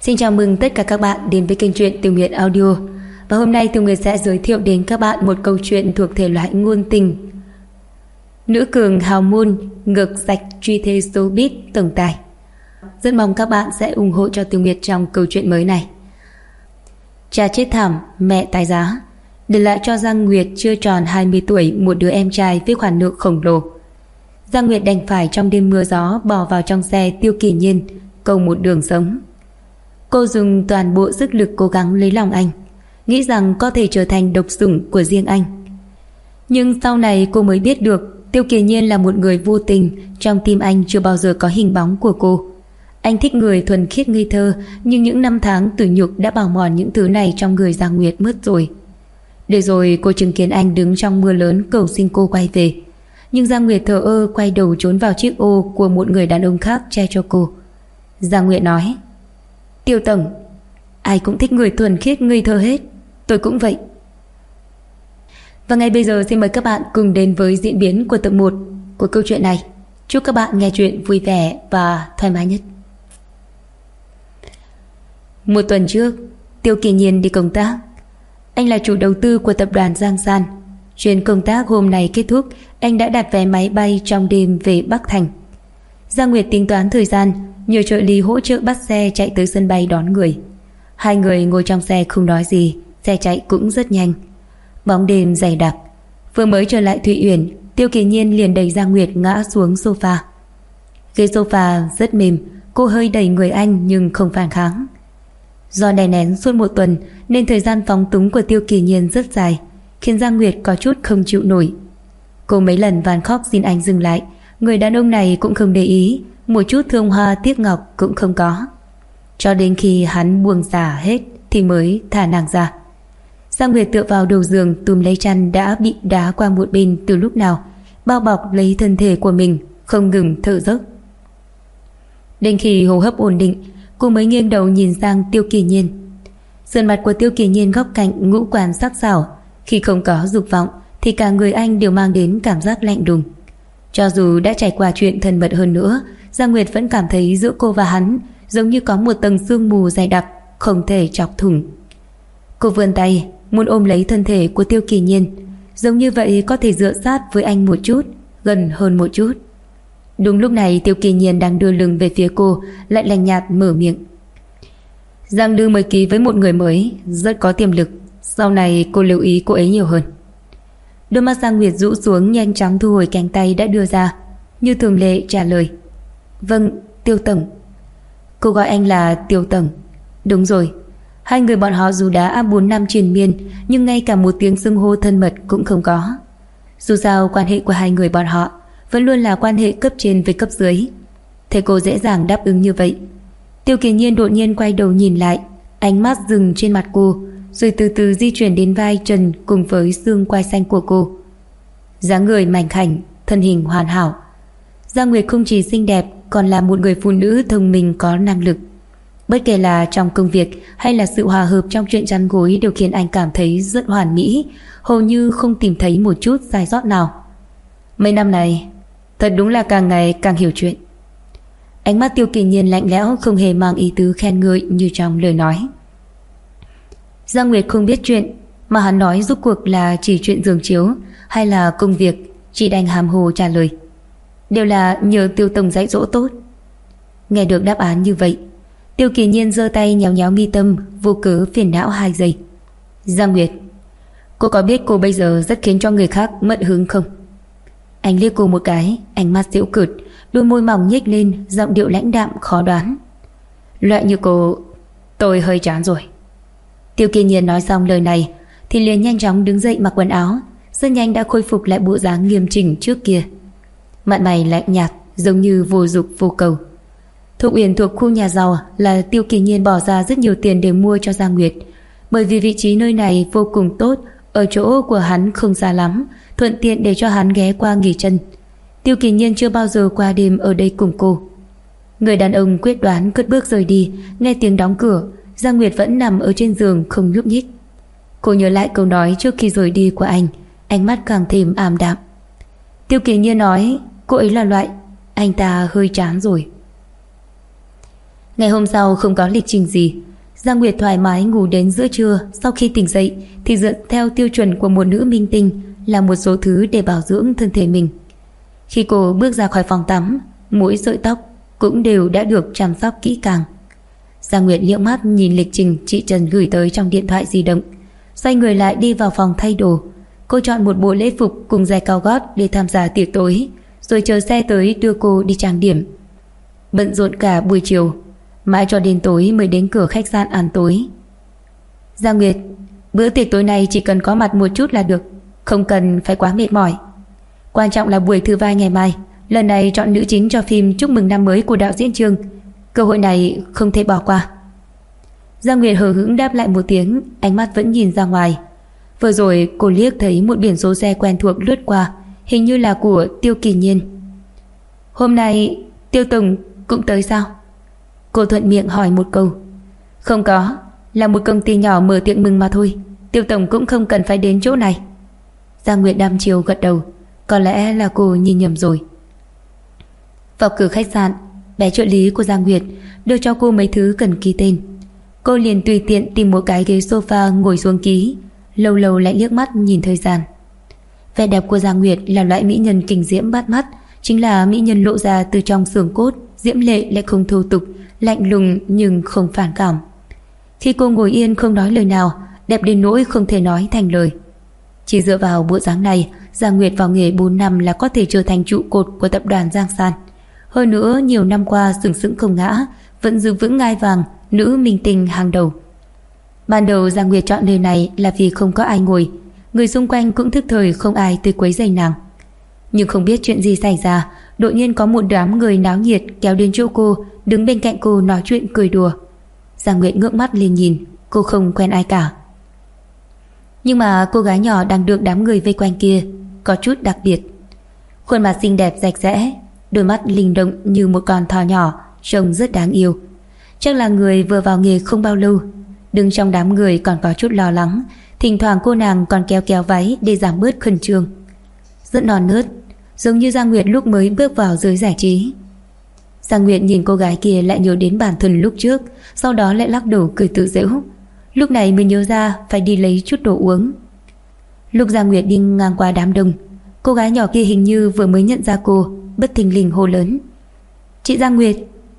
Xin chào mừng tất cả các bạn đến với kênh truyện Tiểu Nguyệt Audio. Và hôm nay Tiểu Nguyệt sẽ giới thiệu đến các bạn một câu chuyện thuộc thể loại ngôn tình. Nữ cường hào môn, ngược sạch truy thế showbiz tổng tài. Rất mong các bạn sẽ ủng hộ cho Tiểu Nguyệt trong câu chuyện mới này. Cha chết thảm, mẹ tái giá, để lại cho Giang Nguyệt chưa tròn 20 tuổi một đứa em trai với khoản nợ khổng lồ. Giang Nguyệt đành phải trong đêm mưa gió bò vào trong xe Tiêu Kỳ Nhiên, cầu một đường sống. Cô dùng toàn bộ sức lực cố gắng lấy lòng anh, nghĩ rằng có thể trở thành độc sủng của riêng anh. Nhưng sau này cô mới biết được Tiêu Kỳ Nhiên là một người vô tình, trong tim anh chưa bao giờ có hình bóng của cô. Anh thích người thuần khiết ngây thơ, nhưng những năm tháng tủi nhục đã bào mòn những thứ này trong người Giang Nguyệt mất rồi. Để rồi cô chứng kiến anh đứng trong mưa lớn cầu xin cô quay về, nhưng Giang Nguyệt thờ ơ quay đầu trốn vào chiếc ô của một người đàn ông khác che cho cô. Giang Nguyệt nói: Tiêu tổng, ai cũng thích người thuần khiết ngây thơ hết, tôi cũng vậy. Và ngay bây giờ xin mời các bạn cùng đến với diễn biến của tập 1 của câu chuyện này. Chúc các bạn nghe chuyện vui vẻ và thoải mái nhất. Một tuần trước, Tiêu Kỳ Nhiên đi công tác. Anh là chủ đầu tư của tập đoàn Giang San. Chuyến công tác hôm nay kết thúc, anh đã đặt vé máy bay trong đêm về Bắc Thành. Giang Nguyệt tính toán thời gian, nhờ trợ lý hỗ trợ bắt xe chạy tới sân bay đón người. Hai người ngồi trong xe không nói gì, xe chạy cũng rất nhanh. Bóng đêm dày đặc. Vừa mới trở lại Thụy Uyển, Tiêu Kỳ Nhiên liền đẩy Giang Nguyệt ngã xuống sofa. Ghế sofa rất mềm, cô hơi đẩy người anh nhưng không phản kháng. Do đè nén suốt một tuần nên thời gian phóng túng của Tiêu Kỳ Nhiên rất dài, khiến Giang Nguyệt có chút không chịu nổi. Cô mấy lần van khóc xin anh dừng lại, người đàn ông này cũng không để ý, một chút thương hoa tiếc ngọc cũng không có. Cho đến khi hắn buông xả hết thì mới thả nàng ra. Giang Nguyệt tựa vào đầu giường túm lấy chăn đã bị đá qua một bên từ lúc nào, bao bọc lấy thân thể của mình, không ngừng thở dốc. Đến khi hô hấp ổn định, cô mới nghiêng đầu nhìn sang Tiêu Kỳ Nhiên. Sườn mặt của Tiêu Kỳ Nhiên góc cạnh ngũ quan sắc sảo, khi không có dục vọng thì cả người anh đều mang đến cảm giác lạnh đùng. Cho dù đã trải qua chuyện thân mật hơn nữa, Giang Nguyệt vẫn cảm thấy giữa cô và hắn giống như có một tầng sương mù dày đặc, không thể chọc thủng. Cô vươn tay muốn ôm lấy thân thể của Tiêu Kỳ Nhiên, giống như vậy có thể dựa sát với anh một chút, gần hơn một chút. Đúng lúc này Tiêu Kỳ Nhiên đang đưa lưng về phía cô, lại lạnh nhạt mở miệng: Giang Đưa mới ký với một người mới, rất có tiềm lực, sau này cô lưu ý cô ấy nhiều hơn. Đôi mắt Giang Nguyệt rũ xuống, nhanh chóng thu hồi cánh tay đã đưa ra, như thường lệ trả lời: Vâng, Tiêu tổng. Cô gọi anh là Tiêu tổng. Đúng rồi. Hai người bọn họ dù đã 4 năm triền miên, nhưng ngay cả một tiếng xưng hô thân mật cũng không có. Dù sao quan hệ của hai người bọn họ vẫn luôn là quan hệ cấp trên với cấp dưới. Thế cô dễ dàng đáp ứng như vậy. Tiêu Kỳ Nhiên đột nhiên quay đầu nhìn lại, ánh mắt dừng trên mặt cô, rồi từ từ di chuyển đến vai trần cùng với xương quai xanh của cô. Dáng người mảnh khảnh, thân hình hoàn hảo. Giang Nguyệt không chỉ xinh đẹp, còn là một người phụ nữ thông minh có năng lực. Bất kể là trong công việc hay là sự hòa hợp trong chuyện chăn gối đều khiến anh cảm thấy rất hoàn mỹ, hầu như không tìm thấy một chút sai sót nào. Mấy năm này thật đúng là càng ngày càng hiểu chuyện. Ánh mắt Tiêu Kỳ Nhiên lạnh lẽo, không hề mang ý tứ khen ngợi như trong lời nói. Giang Nguyệt không biết chuyện mà hắn nói rốt cuộc là chỉ chuyện giường chiếu hay là công việc, chỉ đành hàm hồ trả lời: Đều là nhờ Tiêu tổng dạy dỗ tốt. Nghe được đáp án như vậy, Tiêu Kỳ Nhiên giơ tay nhéo nhéo mi tâm, vô cớ phiền não 2 giây. Giang Nguyệt, cô có biết cô bây giờ rất khiến cho người khác mất hứng không? Anh liếc cô một cái, ánh mắt giễu cợt, đôi môi mỏng nhếch lên, giọng điệu lãnh đạm khó đoán. Loại như cô, tôi hơi chán rồi. Tiêu Kỳ Nhiên nói xong lời này thì liền nhanh chóng đứng dậy mặc quần áo, rất nhanh đã khôi phục lại bộ dáng nghiêm chỉnh trước kia. Mặt mày lạnh nhạt, giống như vô dục vô cầu. Thục Uyển thuộc khu nhà giàu là Tiêu Kỳ Nhiên bỏ ra rất nhiều tiền để mua cho Giang Nguyệt, bởi vì vị trí nơi này vô cùng tốt, ở chỗ của hắn không xa lắm, thuận tiện để cho hắn ghé qua nghỉ chân. Tiêu Kỳ Nhiên chưa bao giờ qua đêm ở đây cùng cô. Người đàn ông quyết đoán cất bước rời đi. Nghe tiếng đóng cửa, Giang Nguyệt vẫn nằm ở trên giường không nhúc nhích. Cô nhớ lại câu nói trước khi rời đi của anh, ánh mắt càng thêm ảm đạm. Tiêu Kỳ Nhiên nói cô ấy là loại anh ta hơi chán rồi. Ngày hôm sau không có lịch trình gì, Giang Nguyệt thoải mái ngủ đến giữa trưa. Sau khi tỉnh dậy thì dựa theo tiêu chuẩn của một nữ minh tinh, làm một số thứ để bảo dưỡng thân thể mình. Khi cô bước ra khỏi phòng tắm, mỗi sợi tóc cũng đều đã được chăm sóc kỹ càng. Giang Nguyệt liếc mắt nhìn lịch trình chị Trần gửi tới trong điện thoại di động, xoay người lại đi vào phòng thay đồ. Cô chọn một bộ lễ phục cùng giày cao gót để tham gia tiệc tối, rồi chờ xe tới đưa cô đi trang điểm. Bận rộn cả buổi chiều, mãi cho đến tối mới đến cửa khách sạn ăn tối. Giang Nguyệt, bữa tiệc tối này chỉ cần có mặt một chút là được, không cần phải quá mệt mỏi. Quan trọng là buổi thứ vai ngày mai, lần này chọn nữ chính cho phim Chúc mừng năm mới của đạo diễn Trương. Cơ hội này không thể bỏ qua. Giang Nguyệt hờ hững đáp lại một tiếng, ánh mắt vẫn nhìn ra ngoài. Vừa rồi cô liếc thấy một biển số xe quen thuộc lướt qua, hình như là của Tiêu Kỳ Nhiên. Hôm nay Tiêu Tổng cũng tới sao? Cô thuận miệng hỏi một câu. Không có, là một công ty nhỏ mở tiệc mừng mà thôi, Tiêu Tổng cũng không cần phải đến chỗ này. Giang Nguyệt đăm chiêu gật đầu. Có lẽ là cô nhìn nhầm rồi. Vào cửa khách sạn, bé trợ lý của Giang Nguyệt đưa cho cô mấy thứ cần ký tên. Cô liền tùy tiện tìm một cái ghế sofa ngồi xuống ký, lâu lâu lại liếc mắt nhìn thời gian. Vẻ đẹp của Giang Nguyệt là loại mỹ nhân kinh diễm bắt mắt, chính là mỹ nhân lộ ra từ trong xương cốt, diễm lệ lại không thô tục, lạnh lùng nhưng không phản cảm. Khi cô ngồi yên không nói lời nào, đẹp đến nỗi không thể nói thành lời. Chỉ dựa vào bộ dáng này, Giang Nguyệt vào nghề 4 năm là có thể trở thành trụ cột của tập đoàn Giang San. Hơn nữa nhiều năm qua sừng sững không ngã, vẫn giữ vững ngai vàng nữ minh tinh hàng đầu. Ban đầu Giang Nguyệt chọn nơi này là vì không có ai ngồi, người xung quanh cũng thức thời không ai tới quấy rầy nàng. Nhưng không biết chuyện gì xảy ra, đột nhiên có một đám người náo nhiệt kéo đến chỗ cô, đứng bên cạnh cô nói chuyện cười đùa. Giang Nguyệt ngước mắt lên nhìn, cô không quen ai cả. Nhưng mà cô gái nhỏ đang được đám người vây quanh kia có chút đặc biệt. Khuôn mặt xinh đẹp rạch rẽ, đôi mắt linh động như một con thỏ nhỏ, trông rất đáng yêu. Chắc là người vừa vào nghề không bao lâu. Đứng trong đám người còn có chút lo lắng, thỉnh thoảng cô nàng còn kéo kéo váy để giảm bớt khẩn trương. Rất non nớt, giống như Giang Nguyệt lúc mới bước vào giới giải trí. Giang Nguyệt nhìn cô gái kia lại nhớ đến bản thân lúc trước, sau đó lại lắc đầu cười tự giễu. Lúc này mới nhớ ra phải đi lấy chút đồ uống. Lúc Giang Nguyệt đi ngang qua đám đông, cô gái nhỏ kia hình như vừa mới nhận ra cô, bất thình lình hô lớn. Chị Giang Nguyệt.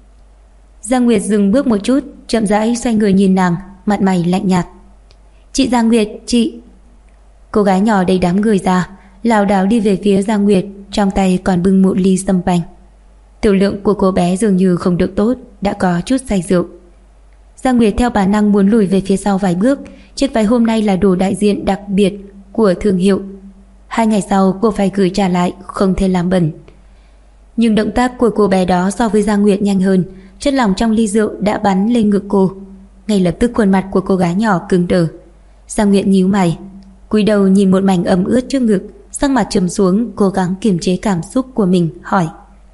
Giang Nguyệt dừng bước một chút, chậm rãi xoay người nhìn nàng, mặt mày lạnh nhạt. Chị Giang Nguyệt, chị. Cô gái nhỏ đầy đám người ra, lảo đảo đi về phía Giang Nguyệt, trong tay còn bưng một ly sâm banh. Tiểu lượng của cô bé dường như không được tốt, đã có chút say rượu. Giang Nguyệt theo bản năng muốn lùi về phía sau vài bước. Chiếc váy hôm nay là đồ đại diện đặc biệt của thương hiệu. 2 ngày sau cô phải gửi trả lại, không thể làm bẩn. Nhưng động tác của cô bé đó so với Giang Nguyệt nhanh hơn. Chất lỏng trong ly rượu đã bắn lên ngực cô. Ngay lập tức khuôn mặt của cô gái nhỏ cứng đờ. Giang Nguyệt nhíu mày, cúi đầu nhìn một mảnh ẩm ướt trước ngực, sắc mặt trầm xuống, cố gắng kiềm chế cảm xúc của mình, hỏi: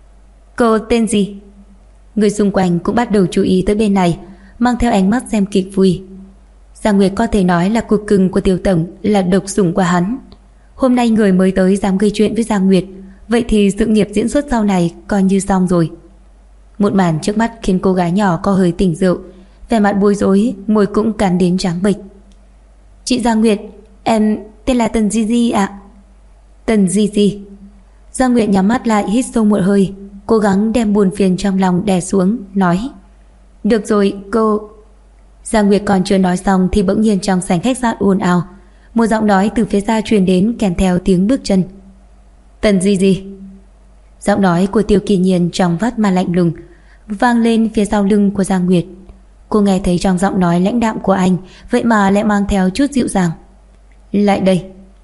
Cô tên gì? Người xung quanh cũng bắt đầu chú ý tới bên này, mang theo ánh mắt xem kịch vui. Giang Nguyệt có thể nói là cuộc cưng của Tiêu Tổng, là độc sủng của hắn. Hôm nay người mới tới dám gây chuyện với Giang Nguyệt, vậy thì sự nghiệp diễn xuất sau này coi như xong rồi. Một màn trước mắt khiến cô gái nhỏ có hơi tỉnh rượu, vẻ mặt bối rối, môi cũng cắn đến trắng bệch. Chị Giang Nguyệt, em tên là Tần Di Di ạ. Tần Di Di. Giang Nguyệt nhắm mắt lại, hít sâu một hơi, cố gắng đem buồn phiền trong lòng đè xuống, nói: Được rồi, cô. Giang Nguyệt còn chưa nói xong thì bỗng nhiên trong sảnh khách sạn ồn ào, một giọng nói từ phía xa truyền đến kèm theo tiếng bước chân. Tần Di Di. Giọng nói của Tiêu Kỳ Nhiên trong vắt mà lạnh lùng vang lên phía sau lưng của Giang Nguyệt. Cô nghe thấy trong giọng nói lãnh đạm của anh vậy mà lại mang theo chút dịu dàng. Lại đây.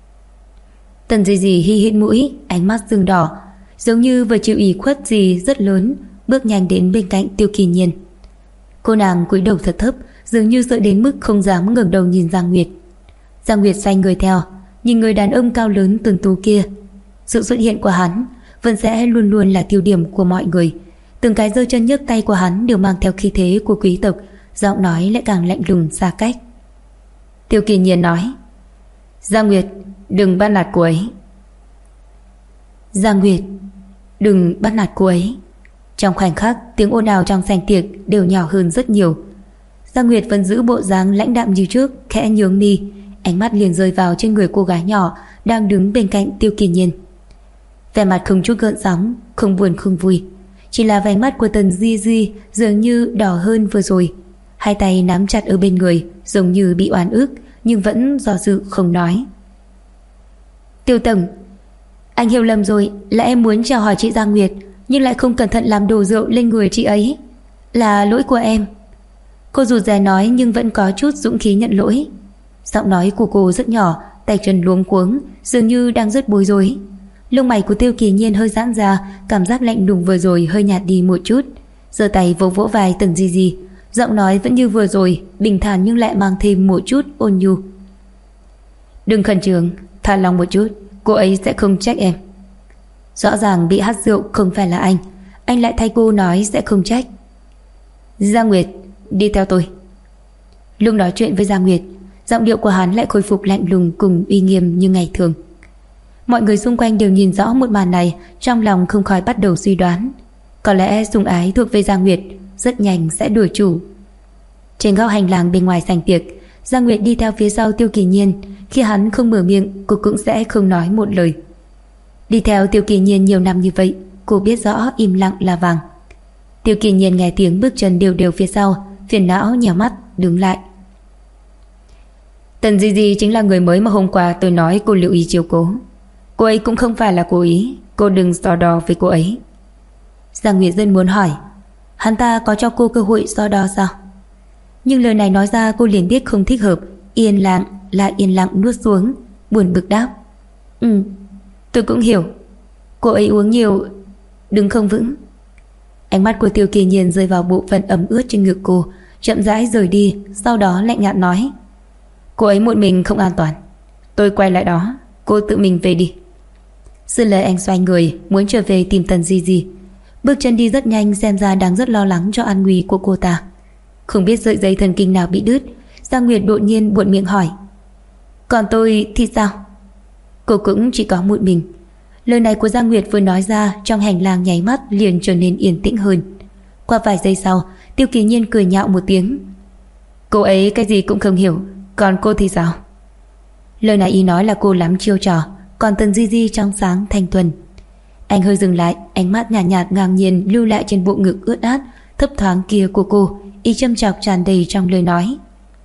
Tần Di Di hi hít mũi, ánh mắt sưng đỏ, giống như vừa chịu ủy khuất gì rất lớn, bước nhanh đến bên cạnh Tiêu Kỳ Nhiên. Cô nàng cúi đầu thật thấp, dường như sợ đến mức không dám ngẩng đầu nhìn Giang Nguyệt. Giang Nguyệt xoay người theo, nhìn người đàn ông cao lớn tuấn tú kia. Sự xuất hiện của hắn vẫn sẽ luôn luôn là tiêu điểm của mọi người. Từng cái giơ chân nhấc tay của hắn đều mang theo khí thế của quý tộc, giọng nói lại càng lạnh lùng xa cách. Tiêu Kỳ Nhiên nói: Giang Nguyệt, đừng bắt nạt cô ấy. Giang Nguyệt, đừng bắt nạt cô ấy. Trong khoảnh khắc, tiếng ồn ào trong sảnh tiệc đều nhỏ hơn rất nhiều. Giang Nguyệt vẫn giữ bộ dáng lãnh đạm như trước, khẽ nhướng mi, ánh mắt liền rơi vào trên người cô gái nhỏ đang đứng bên cạnh Tiêu Kỳ Nhiên. Vẻ mặt không chút gợn sóng, không buồn không vui, chỉ là vẻ mắt của Tần Di Di dường như đỏ hơn vừa rồi. Hai tay nắm chặt ở bên người, giống như bị oan ức, nhưng vẫn do dự không nói. Tiêu tổng, anh hiểu lầm rồi, là em muốn chào hỏi chị Giang Nguyệt, nhưng lại không cẩn thận làm đổ rượu lên người chị ấy. Là lỗi của em. Cô rụt rè nói nhưng vẫn có chút dũng khí nhận lỗi. Giọng nói của cô rất nhỏ, tay chân luống cuống, dường như đang rất bối rối. Lông mày của Tiêu Kỳ Nhiên hơi giãn ra, cảm giác lạnh lùng vừa rồi hơi nhạt đi một chút. Giơ tay vỗ vỗ vai Tần Di Di, giọng nói vẫn như vừa rồi, bình thản nhưng lại mang thêm một chút ôn nhu. Đừng khẩn trương, thả lòng một chút, cô ấy sẽ không trách em. Rõ ràng bị hắt rượu không phải là anh lại thay cô nói sẽ không trách. Giang Nguyệt, đi theo tôi. Lúc nói chuyện với Giang Nguyệt, giọng điệu của hắn lại khôi phục lạnh lùng cùng uy nghiêm như ngày thường. Mọi người xung quanh đều nhìn rõ một màn này, trong lòng không khỏi bắt đầu suy đoán, có lẽ sủng ái thuộc về Giang Nguyệt rất nhanh sẽ đổi chủ. Trên góc hành lang bên ngoài sảnh tiệc, Giang Nguyệt đi theo phía sau Tiêu Kỳ Nhiên. Khi hắn không mở miệng, cô cũng sẽ không nói một lời. Đi theo Tiêu Kỳ Nhiên nhiều năm như vậy, cô biết rõ im lặng là vàng. Tiêu Kỳ Nhiên nghe tiếng bước chân đều đều phía sau, phiền não nhíu mắt đứng lại. Tần Di Di chính là người mới mà hôm qua tôi nói cô lưu ý chiếu cố. Cô ấy cũng không phải là cố ý, cô đừng so đo với cô ấy. Giang Nguyệt rất muốn hỏi, hắn ta có cho cô cơ hội so đo sao? Nhưng lời này nói ra cô liền biết không thích hợp, yên lặng nuốt xuống, buồn bực đáp. Tôi cũng hiểu. Cô ấy uống nhiều, đứng không vững. Ánh mắt của Tiêu Kỳ Nhiên rơi vào bộ phận ẩm ướt trên ngực cô, chậm rãi rời đi, sau đó lạnh nhạt nói, cô ấy một mình không an toàn, tôi quay lại đó, cô tự mình về đi. Dứt lời anh xoay người muốn trở về tìm Tần Di Di. Bước chân đi rất nhanh, xem ra đang rất lo lắng cho an nguy của cô ta. Không biết sợi dây thần kinh nào bị đứt, Giang Nguyệt đột nhiên buột miệng hỏi, còn tôi thì sao? Cô cũng chỉ có một mình. Lời này của Giang Nguyệt vừa nói ra, trong hành lang nháy mắt liền trở nên yên tĩnh hơn. Qua vài giây sau, Tiêu Kỳ Nhiên cười nhạo một tiếng, cô ấy cái gì cũng không hiểu, còn cô thì sao? Lời này ý nói là cô lắm chiêu trò, còn Tần Di Di trong sáng thanh thuần. Anh hơi dừng lại, ánh mắt nhạt nhạt ngang nhiên lưu lại trên bộ ngực ướt át thấp thoáng kia của cô, ý châm chọc tràn đầy trong lời nói.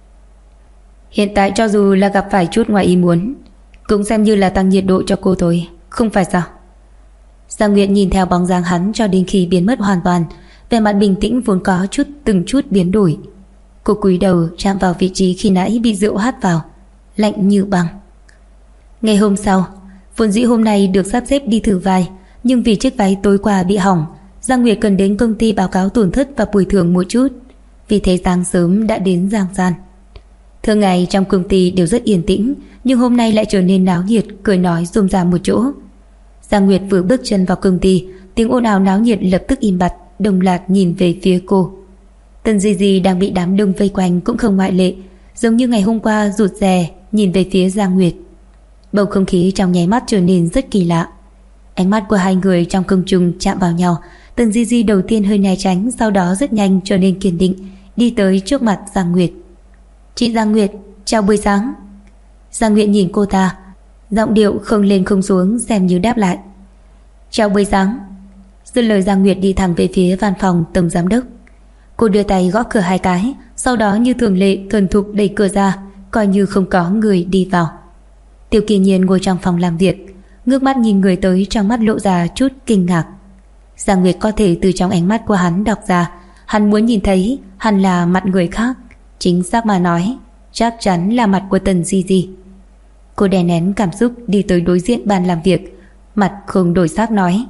Hiện tại cho dù là gặp phải chút ngoài ý muốn, cũng xem như là tăng nhiệt độ cho cô thôi, không phải sao? Giang Nguyệt nhìn theo bóng dáng hắn cho đến khi biến mất hoàn toàn, vẻ mặt bình tĩnh vốn có từng chút biến đổi. Cô cúi đầu chạm vào vị trí khi nãy bị rượu hắt vào, lạnh như băng. Ngày hôm sau, vốn dĩ hôm nay được sắp xếp đi thử vai, nhưng vì chiếc váy tối qua bị hỏng, Giang Nguyệt cần đến công ty báo cáo tổn thất và bồi thường một chút. Vì thế sáng sớm đã đến Giang Gian. Thường ngày trong công ty đều rất yên tĩnh, nhưng hôm nay lại trở nên náo nhiệt, cười nói rôm rả một chỗ. Giang Nguyệt vừa bước chân vào công ty, tiếng ồn ào náo nhiệt lập tức im bặt, đồng loạt nhìn về phía cô. Tần Di Di đang bị đám đông vây quanh cũng không ngoại lệ, giống như ngày hôm qua rụt rè nhìn về phía Giang Nguyệt. Bầu không khí trong nháy mắt trở nên rất kỳ lạ. Ánh mắt của hai người trong không trung chạm vào nhau. Tần Di Di đầu tiên hơi né tránh, sau đó rất nhanh trở nên kiên định, đi tới trước mặt Giang Nguyệt. Chị Giang Nguyệt, chào buổi sáng. Giang Nguyệt nhìn cô ta, giọng điệu không lên không xuống, xem như đáp lại. Chào buổi sáng. Dứt lời Giang Nguyệt đi thẳng về phía văn phòng tổng giám đốc. Cô đưa tay gõ cửa 2 cái, sau đó như thường lệ thuần thục đẩy cửa ra, coi như không có người đi vào. Tiêu Kỳ Nhiên ngồi trong phòng làm việc, ngước mắt nhìn người tới, trong mắt lộ ra chút kinh ngạc. Giang Nguyệt có thể từ trong ánh mắt của hắn đọc ra, hắn muốn nhìn thấy hẳn là mặt người khác, chính xác mà nói, chắc chắn là mặt của Tần Di Di. Cô đè nén cảm xúc đi tới đối diện bàn làm việc, mặt không đổi sắc nói,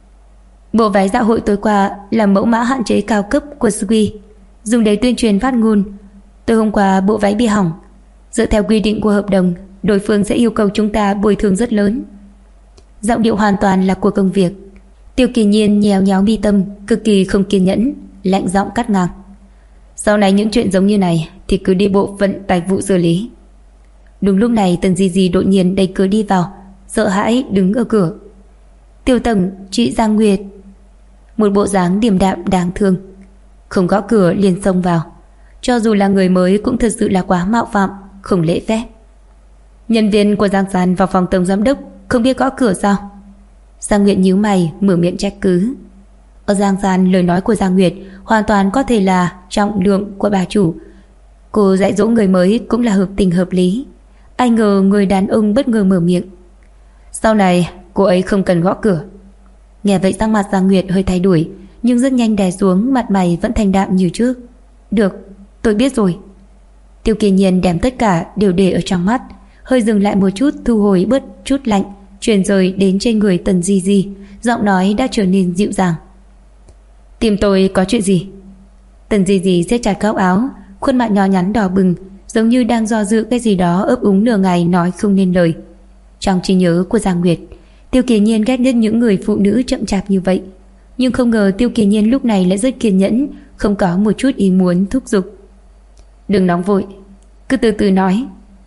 bộ váy dạ hội tối qua là mẫu mã hạn chế cao cấp của Sui, dùng để tuyên truyền phát ngôn. Tối hôm qua bộ váy bị hỏng, dựa theo quy định của hợp đồng, đối phương sẽ yêu cầu chúng ta bồi thường rất lớn. Giọng điệu hoàn toàn là của công việc. Tiêu Kỳ Nhiên nhéo nhéo mi tâm, cực kỳ không kiên nhẫn, lạnh giọng cắt ngang. Sau này những chuyện giống như này thì cứ đi bộ phận tài vụ xử lý. Đúng lúc này Tần Di Di đột nhiên đẩy cửa đi vào, sợ hãi đứng ở cửa. Tiêu tổng, chị Giang Nguyệt. một bộ dáng điềm đạm đáng thương. Không gõ cửa liền xông vào. Cho dù là người mới cũng thật sự là quá mạo phạm, không lễ phép. Nhân viên của Giang San vào phòng tổng giám đốc không biết gõ cửa sao? Giang Nguyệt nhíu mày mở miệng trách cứ. Ở Giang San, lời nói của Giang Nguyệt hoàn toàn có thể là trọng lượng của bà chủ. Cô dạy dỗ người mới cũng là hợp tình hợp lý. Ai ngờ người đàn ông bất ngờ mở miệng. Sau này cô ấy không cần gõ cửa. Nghe vậy sắc mặt Giang Nguyệt hơi thay đổi, nhưng rất nhanh đè xuống, mặt mày vẫn thanh đạm như trước. Được, tôi biết rồi. Tiêu Kỳ Nhiên đem tất cả đều để ở trong mắt, hơi dừng lại một chút, thu hồi bớt chút lạnh, chuyển rời đến trên người Tần Di Di, giọng nói đã trở nên dịu dàng. Tìm tôi có chuyện gì? Tần Di Di siết chặt góc áo, khuôn mặt nhỏ nhắn đỏ bừng, giống như đang do dự cái gì đó, ấp úng nửa ngày nói không nên lời. Trong trí nhớ của Giang Nguyệt, Tiêu Kỳ Nhiên ghét nhất những người phụ nữ chậm chạp như vậy, nhưng không ngờ Tiêu Kỳ Nhiên lúc này lại rất kiên nhẫn, không có một chút ý muốn thúc giục. Đừng nóng vội, cứ từ từ nói.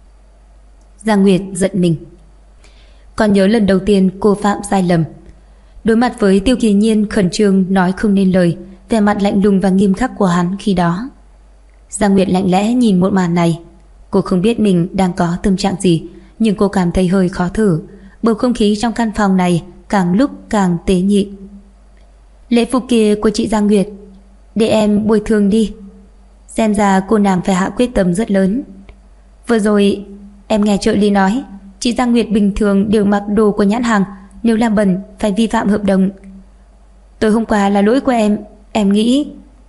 Giang Nguyệt giận mình. Còn nhớ lần đầu tiên cô phạm sai lầm, đối mặt với Tiêu Kỳ Nhiên khẩn trương nói không nên lời, vẻ mặt lạnh lùng và nghiêm khắc của hắn khi đó. Giang Nguyệt lạnh lẽ nhìn một màn này. Cô không biết mình đang có tâm trạng gì, nhưng cô cảm thấy hơi khó thở. Bầu không khí trong căn phòng này càng lúc càng tế nhị. Lễ phục kia của chị Giang Nguyệt, để em bồi thường đi. Xem ra cô nàng phải hạ quyết tâm rất lớn. Vừa rồi em nghe trợ lý nói chị Giang Nguyệt bình thường đều mặc đồ của nhãn hàng, nếu làm bẩn phải vi phạm hợp đồng. Tối hôm qua là lỗi của em nghĩ.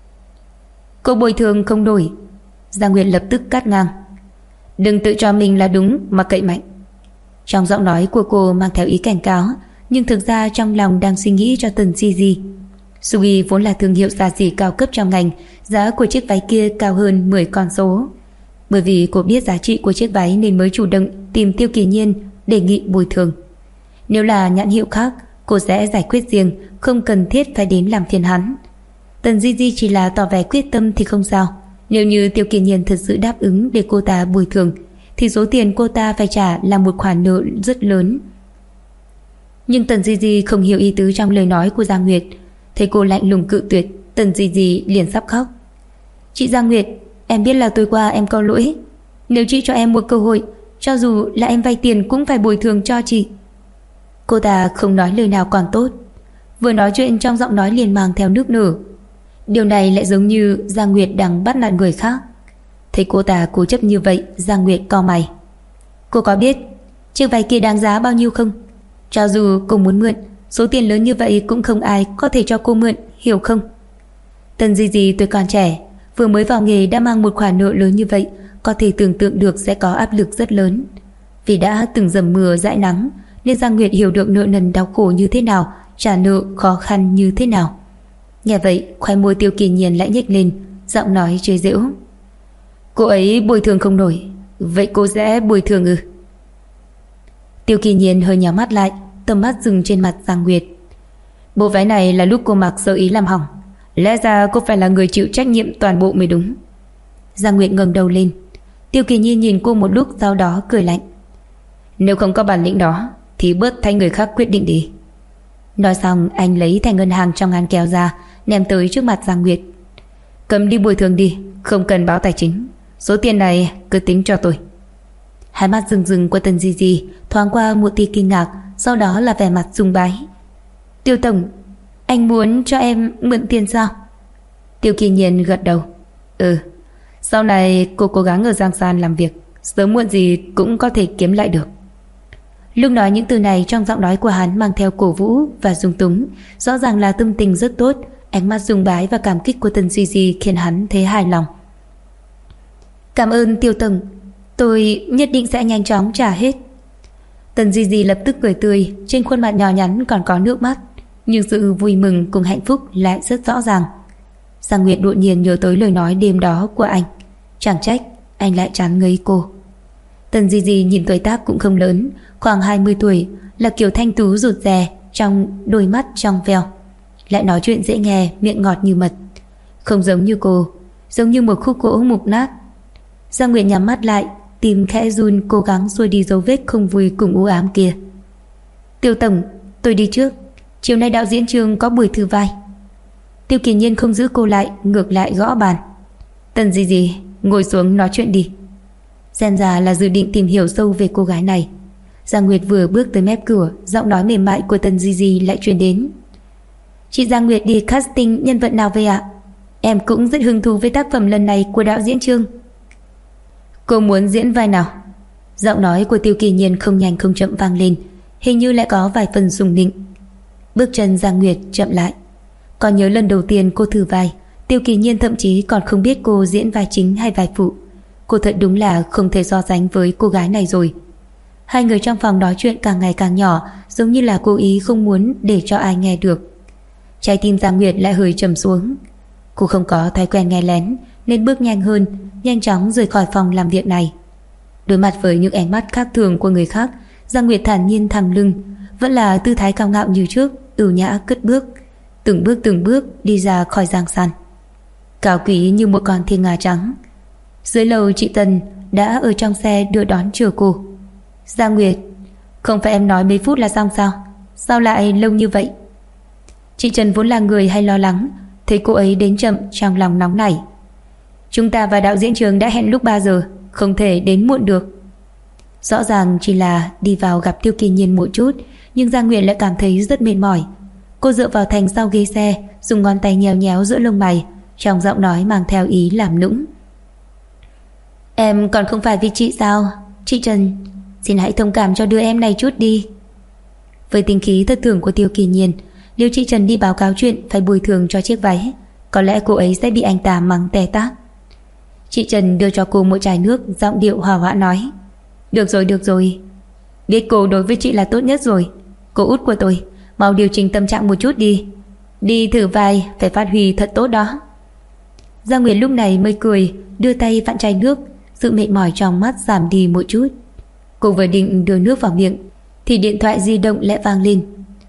Cô bồi thường không nổi. Giang Nguyệt lập tức cắt ngang. Đừng tự cho mình là đúng mà cậy mạnh. Trong giọng nói của cô mang theo ý cảnh cáo, nhưng thực ra trong lòng đang suy nghĩ cho Tần Di Di. Sugi vốn là thương hiệu xa xỉ cao cấp trong ngành, giá của chiếc váy kia cao hơn 10 con số. Bởi vì cô biết giá trị của chiếc váy nên mới chủ động tìm Tiêu Kỳ Nhiên đề nghị bồi thường. Nếu là nhãn hiệu khác, cô sẽ giải quyết riêng, không cần thiết phải đến làm phiền hắn. Tần Di Di chỉ là tỏ vẻ quyết tâm thì không sao. Nếu như Tiêu Kỳ Nhiên thật sự đáp ứng để cô ta bồi thường, thì số tiền cô ta phải trả là một khoản nợ rất lớn. Nhưng Tần Di Di không hiểu ý tứ trong lời nói của Giang Nguyệt. Thấy cô lạnh lùng cự tuyệt, Tần Di Di liền sắp khóc. Chị Giang Nguyệt, em biết là tối qua em có lỗi. Nếu chị cho em một cơ hội, cho dù là em vay tiền cũng phải bồi thường cho chị. Cô ta không nói lời nào còn tốt, vừa nói chuyện trong giọng nói liền mang theo nước nở. Điều này lại giống như Giang Nguyệt đang bắt nạt người khác. Thấy cô ta cố chấp như vậy, Giang Nguyệt cau mày. Cô có biết chiếc váy kia đáng giá bao nhiêu không? Cho dù cô muốn mượn, số tiền lớn như vậy cũng không ai có thể cho cô mượn, hiểu không? Tần Di Di tuổi còn trẻ, vừa mới vào nghề đã mang một khoản nợ lớn như vậy, có thể tưởng tượng được sẽ có áp lực rất lớn. Vì đã từng dầm mưa dãi nắng, nên Giang Nguyệt hiểu được nợ nần đau khổ như thế nào, trả nợ khó khăn như thế nào. Nghe vậy, khóe môi Tiêu Kỳ Nhiên lại nhếch lên, giọng nói chơi giễu. Cô ấy bồi thường không nổi, vậy cô sẽ bồi thường ư? Tiêu Kỳ Nhiên hơi nhắm mắt lại, tầm mắt dừng trên mặt Giang Nguyệt. Bộ váy này là lúc cô mặc sơ ý làm hỏng, lẽ ra cô phải là người chịu trách nhiệm toàn bộ mới đúng. Giang Nguyệt ngẩng đầu lên. Tiêu Kỳ Nhiên nhìn cô một lúc, sau đó cười lạnh. Nếu không có bản lĩnh đó thì bớt thay người khác quyết định đi. Nói xong, anh lấy thẻ ngân hàng trong ngăn kéo ra, ném tới trước mặt Giang Nguyệt. Cầm đi bồi thường đi, không cần báo tài chính, số tiền này cứ tính cho tôi. Hai mắt rừng rừng của Tần Di Di thoáng qua một tia kinh ngạc, sau đó là vẻ mặt sùng bái. Tiêu tổng, anh muốn cho em mượn tiền sao? Tiêu Kỳ Nhiên gật đầu. Sau này cô cố gắng ở Giang San làm việc, sớm muộn gì cũng có thể kiếm lại được. Lúc nói những từ này, trong giọng nói của hắn mang theo cổ vũ và dung túng, rõ ràng là tâm tình rất tốt. Ánh mắt sùng bái và cảm kích của Tần Di Di khiến hắn thấy hài lòng. Cảm ơn Tiêu tổng, tôi nhất định sẽ nhanh chóng trả hết. Tần Di Di lập tức cười tươi, trên khuôn mặt nhỏ nhắn còn có nước mắt, nhưng sự vui mừng cùng hạnh phúc lại rất rõ ràng. Giang Nguyệt đột nhiên nhớ tới lời nói đêm đó của anh, chẳng trách anh lại chán ngấy cô. Tần Di Di nhìn tuổi tác cũng không lớn, khoảng 20 tuổi, là kiểu thanh tú rụt rè, trong đôi mắt trong veo, lại nói chuyện dễ nghe, miệng ngọt như mật. Không giống như cô, giống như một khúc gỗ mục nát. Giang Nguyệt nhắm mắt lại, tim khẽ run, cố gắng xua đi dấu vết không vui cùng u ám kia. Tiêu tổng, tôi đi trước, chiều nay đạo diễn Trương có buổi thử vai. Tiêu Kỳ Nhiên không giữ cô lại, ngược lại gõ bàn. Tần Di Di, ngồi xuống nói chuyện đi. Xem ra là dự định tìm hiểu sâu về cô gái này. Giang Nguyệt vừa bước tới mép cửa, giọng nói mềm mại của Tần Di Di lại truyền đến. Chị Giang Nguyệt đi casting nhân vật nào về ạ? Em cũng rất hứng thú với tác phẩm lần này của đạo diễn Trương. Cô muốn diễn vai nào? Giọng nói của Tiêu Kỳ Nhiên không nhanh không chậm vang lên, hình như lại có vài phần sùng nịnh. Bước chân Giang Nguyệt chậm lại. Còn nhớ lần đầu tiên cô thử vai, Tiêu Kỳ Nhiên thậm chí còn không biết cô diễn vai chính hay vai phụ. Cô thật đúng là không thể so sánh với cô gái này rồi. Hai người trong phòng nói chuyện càng ngày càng nhỏ, giống như là cố ý không muốn để cho ai nghe được. Trái tim Giang Nguyệt lại hơi trầm xuống. Cô không có thói quen nghe lén nên bước nhanh hơn, nhanh chóng rời khỏi phòng làm việc này. Đối mặt với những ánh mắt khác thường của người khác, Giang Nguyệt thản nhiên thẳng lưng, vẫn là tư thái cao ngạo như trước, ưu nhã cất bước, từng bước đi ra khỏi giang san. Cao quý như một con thiên nga trắng. Dưới lầu chị Tần đã ở trong xe đưa đón chờ cô. Giang Nguyệt, không phải em nói mấy phút là xong sao? Sao lại lâu như vậy? Chị Trần vốn là người hay lo lắng, thấy cô ấy đến chậm trong lòng nóng nảy. Chúng ta và đạo diễn Trường đã hẹn lúc 3 giờ, không thể đến muộn được. Rõ ràng chỉ là đi vào gặp Tiêu Kỳ Nhiên một chút, nhưng Giang Nguyệt lại cảm thấy rất mệt mỏi. Cô dựa vào thành sau ghế xe, dùng ngón tay nhéo nhéo giữa lông mày, trong giọng nói mang theo ý làm nũng. Em còn không phải vì chị sao? Chị Trần, xin hãy thông cảm cho đứa em này chút đi. Với tính khí thất thường của Tiêu Kỳ Nhiên, nếu chị Trần đi báo cáo chuyện phải bồi thường cho chiếc váy, có lẽ cô ấy sẽ bị anh ta mắng té tát. Chị Trần đưa cho cô một chai nước, giọng điệu hòa hoãn nói. Được rồi, biết cô đối với chị là tốt nhất rồi. Cô út của tôi, mau điều chỉnh tâm trạng một chút đi. Đi thử vai phải phát huy thật tốt đó. Giang Nguyệt lúc này mới cười, đưa tay vặn chai nước, sự mệt mỏi trong mắt giảm đi một chút. Cô vừa định đưa nước vào miệng thì điện thoại di động lại vang lên.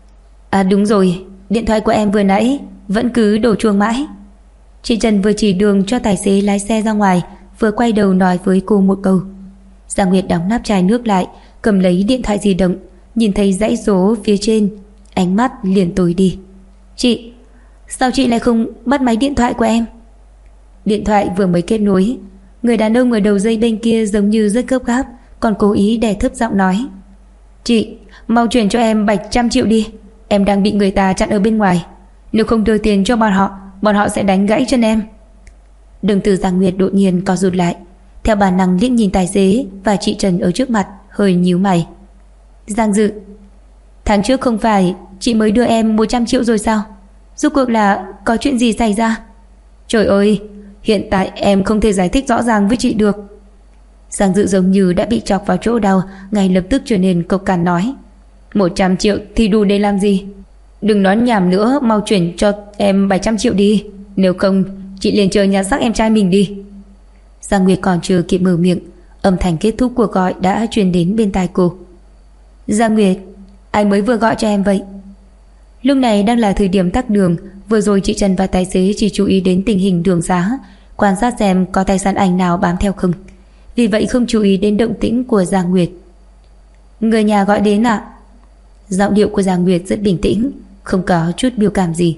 À đúng rồi, điện thoại của em vừa nãy vẫn cứ đổ chuông mãi. Chị Trần vừa chỉ đường cho tài xế lái xe ra ngoài, vừa quay đầu nói với cô một câu. Giang Nguyệt đóng nắp chai nước lại, cầm lấy điện thoại di động, nhìn thấy dãy số phía trên, ánh mắt liền tối đi. Chị, sao chị lại không bắt máy điện thoại của em? Điện thoại vừa mới kết nối, người đàn ông ở đầu dây bên kia giống như rất gấp gáp, còn cố ý đè thấp giọng nói. Chị, mau chuyển cho em 100 triệu đi, em đang bị người ta chặn ở bên ngoài. Nếu không đưa tiền cho bọn họ sẽ đánh gãy chân em. Đường từ Giang Nguyệt đột nhiên co rụt lại, theo bản năng liếc nhìn tài xế và chị Trần ở trước mặt, hơi nhíu mày. Giang Dự, tháng trước không phải chị mới đưa em 100 triệu rồi sao? Rốt cuộc là có chuyện gì xảy ra? Trời ơi, hiện tại em không thể giải thích rõ ràng với chị được. Giang Dự giống như đã bị chọc vào chỗ đau, ngay lập tức trở nên cộc cằn nói. 100 triệu thì đủ để làm gì? Đừng nói nhảm nữa, mau chuyển cho em 700 triệu đi. Nếu không, chị liền chờ nhà xác em trai mình đi. Giang Nguyệt còn chưa kịp mở miệng, âm thanh kết thúc cuộc gọi đã truyền đến bên tai cô. Giang Nguyệt, ai mới vừa gọi cho em vậy? Lúc này đang là thời điểm tắc đường, vừa rồi chị Trần và tài xế chỉ chú ý đến tình hình đường xá, quan sát xem có tài sản ảnh nào bám theo không. Vì vậy không chú ý đến động tĩnh của Giang Nguyệt. Người nhà gọi đến ạ. Giọng điệu của Giang Nguyệt rất bình tĩnh, không có chút biểu cảm gì.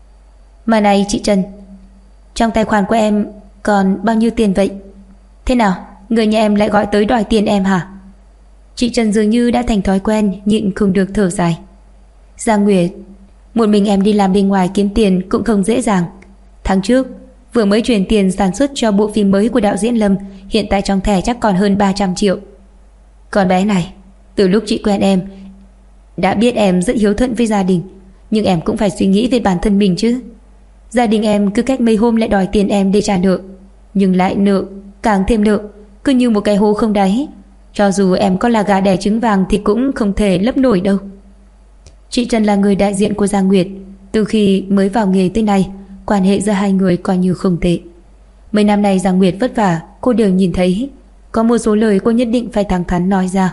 Mà này chị Trần, trong tài khoản của em còn bao nhiêu tiền vậy? Thế nào, người nhà em lại gọi tới đòi tiền em hả? Chị Trần dường như đã thành thói quen, nhịn không được thở dài. Giang Nguyệt, một mình em đi làm bên ngoài kiếm tiền cũng không dễ dàng. Tháng trước vừa mới chuyển tiền sản xuất cho bộ phim mới của đạo diễn Lâm, hiện tại trong thẻ chắc còn hơn 300 triệu. Con bé này, từ lúc chị quen em đã biết em rất hiếu thuận với gia đình, nhưng em cũng phải suy nghĩ về bản thân mình chứ. Gia đình em cứ cách mấy hôm lại đòi tiền em để trả nợ, nhưng lại nợ càng thêm nợ, cứ như một cái hố không đáy. Cho dù em có là gà đẻ trứng vàng thì cũng không thể lấp nổi đâu. Chị Trần là người đại diện của Giang Nguyệt. Từ khi mới vào nghề tới nay, quan hệ giữa hai người coi như không tệ. Mấy năm nay Giang Nguyệt vất vả, cô đều nhìn thấy. Có một số lời cô nhất định phải thẳng thắn nói ra.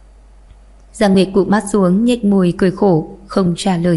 Giang Nguyệt cụp mắt xuống, nhếch môi cười khổ, không trả lời.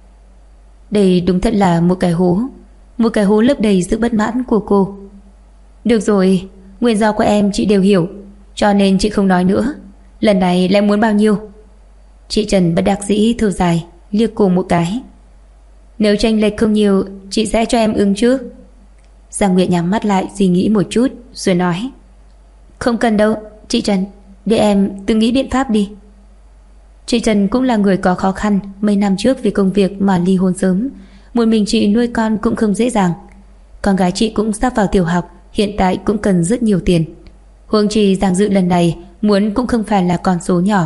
Đây đúng thật là một cái hố, một cái hố lấp đầy sự bất mãn của cô. Được rồi, nguyên do của em chị đều hiểu, cho nên chị không nói nữa. Lần này lại muốn bao nhiêu? Chị Trần bất đắc dĩ thở dài, liếc cô một cái. Nếu chênh lệch không nhiều, chị sẽ cho em ứng trước. Giang Nguyệt nhắm mắt lại suy nghĩ một chút rồi nói: Không cần đâu, chị Trần, để em tự nghĩ biện pháp đi. Chị Trần cũng là người có khó khăn, mấy năm trước vì công việc mà ly hôn sớm. Một mình chị nuôi con cũng không dễ dàng. Con gái chị cũng sắp vào tiểu học, hiện tại cũng cần rất nhiều tiền. Huống chi Giang Dự lần này muốn cũng không phải là con số nhỏ.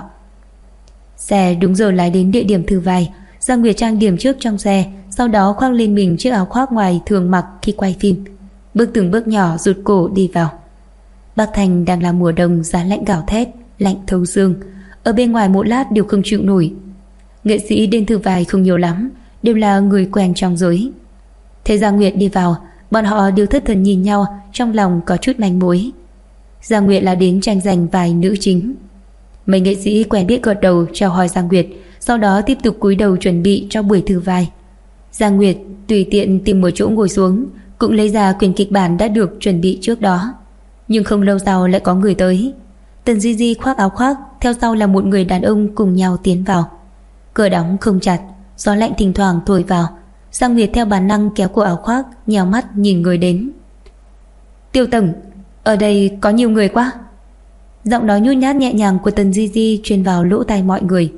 Xe đúng giờ lái đến địa điểm thử vai. Giang Nguyệt trang điểm trước trong xe, sau đó khoác lên mình chiếc áo khoác ngoài thường mặc khi quay phim. Bước từng bước nhỏ rụt cổ đi vào. Bắc Thành đang là mùa đông, giá lạnh gào thét, lạnh thấu xương. Ở bên ngoài một lát đều không chịu nổi. Nghệ sĩ đến thử vai không nhiều lắm, đều là người quen trong giới. Thế Giang Nguyệt đi vào, bọn họ đều thất thần nhìn nhau, trong lòng có chút manh mối. Giang Nguyệt là đến tranh giành vai nữ chính. Mấy nghệ sĩ quen biết gật đầu chào hỏi Giang Nguyệt, sau đó tiếp tục cúi đầu chuẩn bị cho buổi thử vai. Giang Nguyệt tùy tiện tìm một chỗ ngồi xuống, cũng lấy ra quyển kịch bản đã được chuẩn bị trước đó. Nhưng không lâu sau lại có người tới. Tần Di Di khoác áo khoác, theo sau là một người đàn ông cùng nhau tiến vào. Cửa đóng không chặt, gió lạnh thỉnh thoảng thổi vào. Giang Nguyệt theo bản năng kéo cổ áo khoác, nhào mắt nhìn người đến. Tiêu tổng, ở đây có nhiều người quá. Giọng nói nhút nhát nhẹ nhàng của Tần Di Di truyền vào lỗ tai mọi người.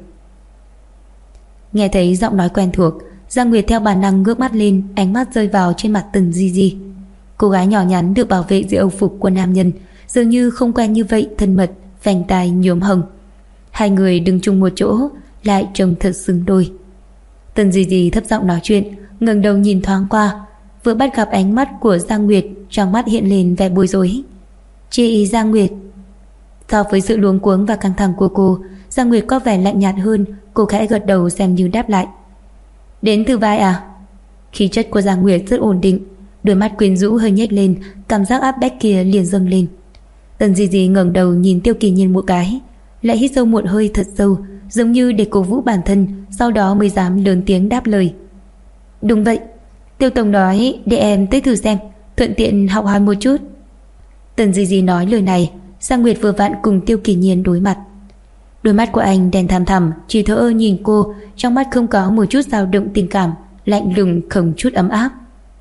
Nghe thấy giọng nói quen thuộc, Giang Nguyệt theo bản năng ngước mắt lên, ánh mắt rơi vào trên mặt Tần Di Di. Cô gái nhỏ nhắn được bảo vệ dưới âu phục của nam nhân, dường như không quen như vậy thân mật, vành tai nhuốm hồng. Hai người đứng chung một chỗ, lại trông thật xứng đôi. Tần Di Di thấp giọng nói chuyện, ngẩng đầu nhìn thoáng qua, vừa bắt gặp ánh mắt của Giang Nguyệt, trong mắt hiện lên vẻ bối rối. Chị Giang Nguyệt. So với sự luống cuống và căng thẳng của cô, Giang Nguyệt có vẻ lạnh nhạt hơn. Cô khẽ gật đầu xem như đáp lại. Đến thử vai à? Khí chất của Giang Nguyệt rất ổn định, đôi mắt quyến rũ hơi nhếch lên, cảm giác áp bách kia liền dâng lên. Tần Di Di ngẩng đầu nhìn Tiêu Kỳ Nhiên một cái, lại hít sâu một hơi thật sâu, giống như để cổ vũ bản thân, sau đó mới dám lớn tiếng đáp lời. Đúng vậy, Tiêu tổng nói để em tới thử xem, thuận tiện học hỏi một chút. Tần Di Di nói lời này, Giang Nguyệt vừa vặn cùng Tiêu Kỳ Nhiên đối mặt. Đôi mắt của anh đen thẳm thẳm, chỉ thờ ơ nhìn cô, trong mắt không có một chút dao động tình cảm, lạnh lùng không chút ấm áp.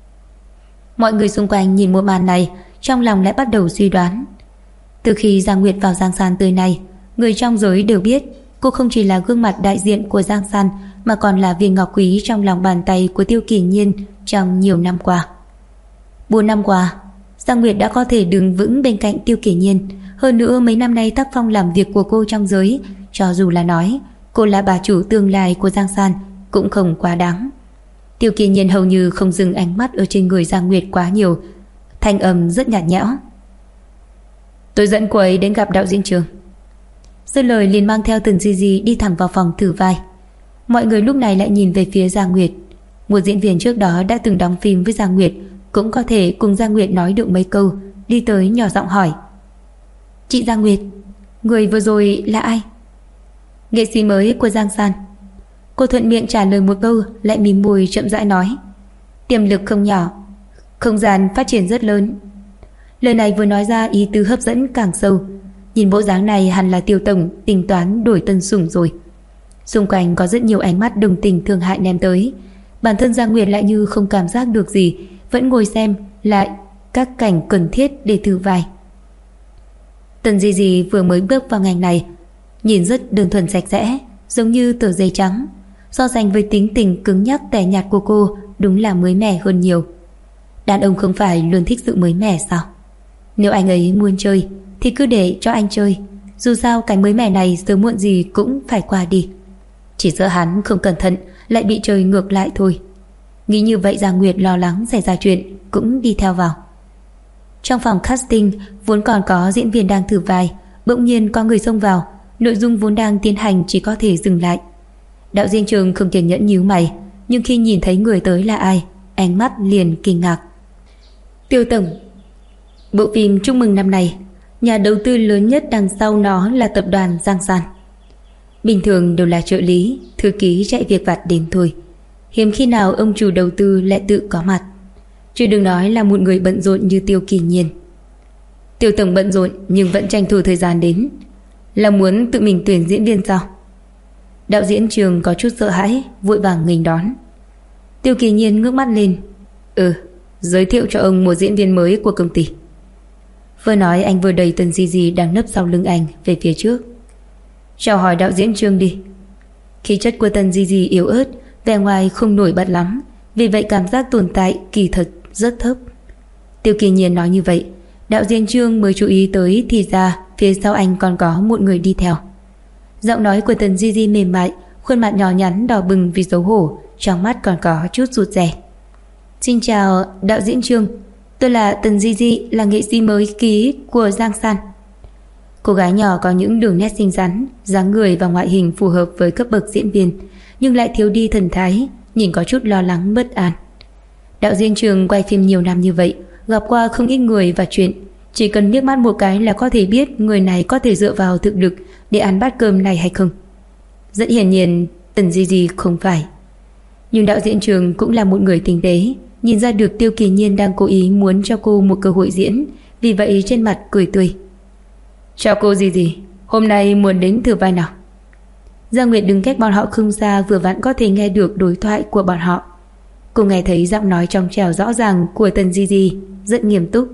Mọi người xung quanh nhìn một màn này, trong lòng lại bắt đầu suy đoán. Từ khi Giang Nguyệt vào Giang San tới nay, người trong giới đều biết cô không chỉ là gương mặt đại diện của Giang San, mà còn là viên ngọc quý trong lòng bàn tay của Tiêu Kỳ Nhiên trong nhiều năm qua. 4 năm qua, Giang Nguyệt đã có thể đứng vững bên cạnh Tiêu Kỳ Nhiên. Hơn nữa mấy năm nay tác phong làm việc của cô trong giới, cho dù là nói cô là bà chủ tương lai của Giang San, cũng không quá đáng. Tiêu Kỳ Nhiên hầu như không dừng ánh mắt ở trên người Giang Nguyệt quá nhiều, thanh âm rất nhạt nhẽo. Tôi dẫn cô ấy đến gặp đạo diễn Trường. Dứt lời liền mang theo Tần Di Di đi thẳng vào phòng thử vai. Mọi người lúc này lại nhìn về phía Giang Nguyệt. Một diễn viên trước đó đã từng đóng phim với Giang Nguyệt, cũng có thể cùng Giang Nguyệt nói được mấy câu, đi tới nhỏ giọng hỏi. Chị Giang Nguyệt, người vừa rồi là ai? Nghệ sĩ mới của Giang San. Cô thuận miệng trả lời một câu, lại mím môi chậm rãi nói. Tiềm lực không nhỏ, không gian phát triển rất lớn. Lời này vừa nói ra, ý tứ hấp dẫn càng sâu. Nhìn bộ dáng này hẳn là Tiêu tổng tính toán đổi tân sủng rồi. Xung quanh có rất nhiều ánh mắt đồng tình thương hại ném tới. Bản thân Giang Nguyệt lại như không cảm giác được gì, vẫn ngồi xem lại các cảnh cần thiết để thử vai. Tần Di Di vừa mới bước vào ngành này, nhìn rất đơn thuần sạch sẽ, giống như tờ giấy trắng. So sánh với tính tình cứng nhắc tẻ nhạt của cô, đúng là mới mẻ hơn nhiều. Đàn ông không phải luôn thích sự mới mẻ sao? Nếu anh ấy muốn chơi thì cứ để cho anh chơi, dù sao cái mới mẻ này sớm muộn gì cũng phải qua đi. Chỉ sợ hắn không cẩn thận lại bị chơi ngược lại thôi. Nghĩ như vậy, Giang Nguyệt lo lắng xảy ra chuyện, cũng đi theo vào. Trong phòng casting vốn còn có diễn viên đang thử vai, bỗng nhiên có người xông vào, nội dung vốn đang tiến hành chỉ có thể dừng lại. Đạo diễn Trường không kiên nhẫn nhíu mày, nhưng khi nhìn thấy người tới là ai, ánh mắt liền kinh ngạc. Tiêu tổng, bộ phim chúc mừng năm nay, nhà đầu tư lớn nhất đằng sau nó là tập đoàn Giang San. Bình thường đều là trợ lý, thư ký chạy việc vặt đến thôi, hiếm khi nào ông chủ đầu tư lại tự có mặt. Chứ đừng nói là một người bận rộn như Tiêu Kỳ Nhiên. Tiêu tổng bận rộn nhưng vẫn tranh thủ thời gian đến, là muốn tự mình tuyển diễn viên sao? Đạo diễn Trường có chút sợ hãi, vội vàng nghênh đón. Tiêu Kỳ Nhiên ngước mắt lên. Giới thiệu cho ông một diễn viên mới của công ty. Vừa nói anh vừa đẩy Tần Di Di đang nấp sau lưng anh về phía trước. Chào hỏi đạo diễn Trương đi. Khí chất của Tần Di Di yếu ớt, vẻ ngoài không nổi bật lắm, vì vậy cảm giác tồn tại kỳ thực rất thấp. Tiêu Kỳ Nhiên nói như vậy, đạo diễn Trương mới chú ý tới thì ra phía sau anh còn có một người đi theo. Giọng nói của Tần Di Di mềm mại, khuôn mặt nhỏ nhắn đỏ bừng vì xấu hổ, trong mắt còn có chút rụt rè. Xin chào đạo diễn Trương, tôi là Tần Di Di, là nghệ sĩ mới ký của Giang San. Cô gái nhỏ có những đường nét xinh xắn, dáng người và ngoại hình phù hợp với cấp bậc diễn viên, nhưng lại thiếu đi thần thái, nhìn có chút lo lắng bất an. Đạo diễn Trương quay phim nhiều năm như vậy, gặp qua không ít người và chuyện, chỉ cần liếc mắt một cái là có thể biết người này có thể dựa vào thực lực để ăn bát cơm này hay không. Rất hiển nhiên Tần Di Di không phải. Nhưng đạo diễn Trương cũng là một người tinh tế, nhìn ra được Tiêu Kỳ Nhiên đang cố ý muốn cho cô một cơ hội diễn, vì vậy trên mặt cười tươi. Chào cô Di Di, hôm nay muốn đến thử vai nào? Giang Nguyệt đứng cách bọn họ không xa, vừa vặn có thể nghe được đối thoại của bọn họ. Cô nghe thấy giọng nói trong trẻo rõ ràng của Tần Di Di, rất nghiêm túc.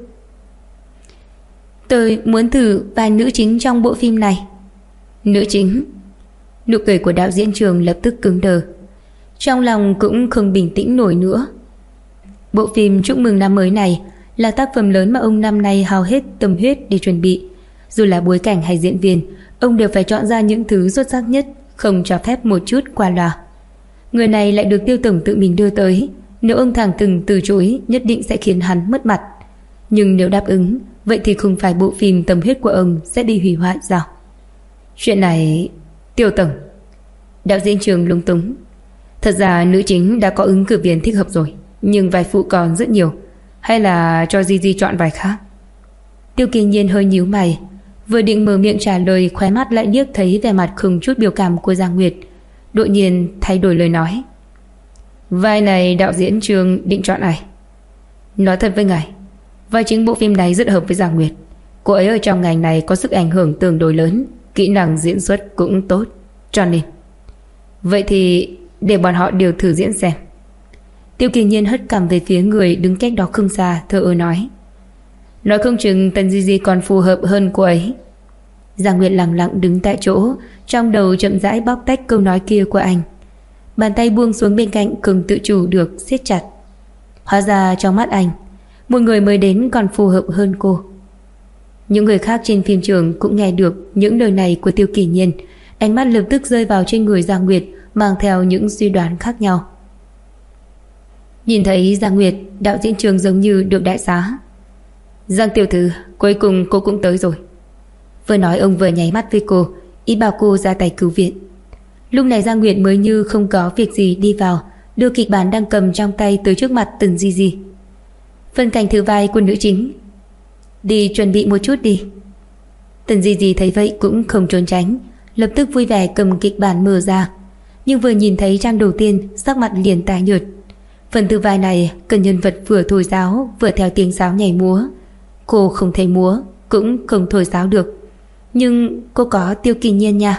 Tôi muốn thử vai nữ chính trong bộ phim này. Nữ chính? Nụ cười của đạo diễn Trương lập tức cứng đờ. Trong lòng cũng không bình tĩnh nổi nữa. Bộ phim chúc mừng năm mới này là tác phẩm lớn mà ông năm nay hao hết tâm huyết để chuẩn bị. Dù là bối cảnh hay diễn viên, ông đều phải chọn ra những thứ xuất sắc nhất, không cho phép một chút qua loa. Người này lại được Tiêu tổng tự mình đưa tới, nếu ông thẳng thừng từ chối nhất định sẽ khiến hắn mất mặt. Nhưng nếu đáp ứng, vậy thì không phải bộ phim tâm huyết của ông sẽ bị hủy hoại sao? Chuyện này... Tiêu tổng. Đạo diễn Trương lúng túng. Thật ra nữ chính đã có ứng cử viên thích hợp rồi, nhưng vai phụ còn rất nhiều. Hay là cho Di Di chọn vai khác? Tiêu Kỳ Nhiên hơi nhíu mày, vừa định mở miệng trả lời, khóe mắt lại liếc thấy vẻ mặt không chút biểu cảm của Giang Nguyệt, đột nhiên thay đổi lời nói. Vai này đạo diễn Trương định chọn ai? Nói thật với ngài, vai chính bộ phim này rất hợp với Giang Nguyệt. Cô ấy ở trong ngành này có sức ảnh hưởng tương đối lớn, kỹ năng diễn xuất cũng tốt, cho nên... Vậy thì để bọn họ đều thử diễn xem. Tiêu Kỳ Nhiên hất cằm về phía người đứng cách đó không xa, thờ ơ nói. Nói không chừng Tần Di Di còn phù hợp hơn cô ấy. Giang Nguyệt lặng lặng đứng tại chỗ, trong đầu chậm rãi bóc tách câu nói kia của anh. Bàn tay buông xuống bên cạnh không tự chủ được siết chặt. Hóa ra trong mắt anh, một người mới đến còn phù hợp hơn cô. Những người khác trên phim trường cũng nghe được những lời này của Tiêu Kỳ Nhiên, ánh mắt lập tức rơi vào trên người Giang Nguyệt, mang theo những suy đoán khác nhau. Nhìn thấy Giang Nguyệt, đạo diễn Trương giống như được đại xá. Giang tiểu thư, cuối cùng cô cũng tới rồi. Vừa nói ông vừa nháy mắt với cô, ý bảo cô ra tay cứu viện. Lúc này Giang Nguyệt mới như không có việc gì đi vào, đưa kịch bản đang cầm trong tay tới trước mặt Tần Di Di. Phân cảnh thử vai của nữ chính. Đi chuẩn bị một chút đi. Tần Di Di thấy vậy cũng không trốn tránh, lập tức vui vẻ cầm kịch bản mở ra. Nhưng vừa nhìn thấy trang đầu tiên, sắc mặt liền tái nhợt. Phần thử vai này cần nhân vật vừa thổi sáo vừa theo tiếng sáo nhảy múa. Cô không thể múa, cũng không thổi sáo được, nhưng cô có Tiêu Kỳ Nhiên nha.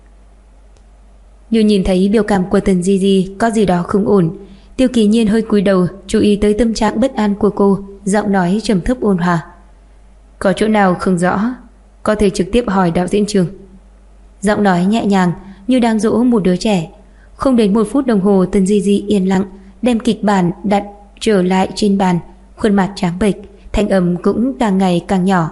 Như nhìn thấy biểu cảm của Tần Di Di có gì đó không ổn, Tiêu Kỳ Nhiên hơi cúi đầu, chú ý tới tâm trạng bất an của cô, giọng nói trầm thấp ôn hòa. Có chỗ nào không rõ, có thể trực tiếp hỏi đạo diễn Trương. Giọng nói nhẹ nhàng như đang dỗ một đứa trẻ. Không đến 1 phút đồng hồ, Tần Di Di yên lặng đem kịch bản đặt trở lại trên bàn, khuôn mặt trắng bệch, thanh âm cũng càng ngày càng nhỏ.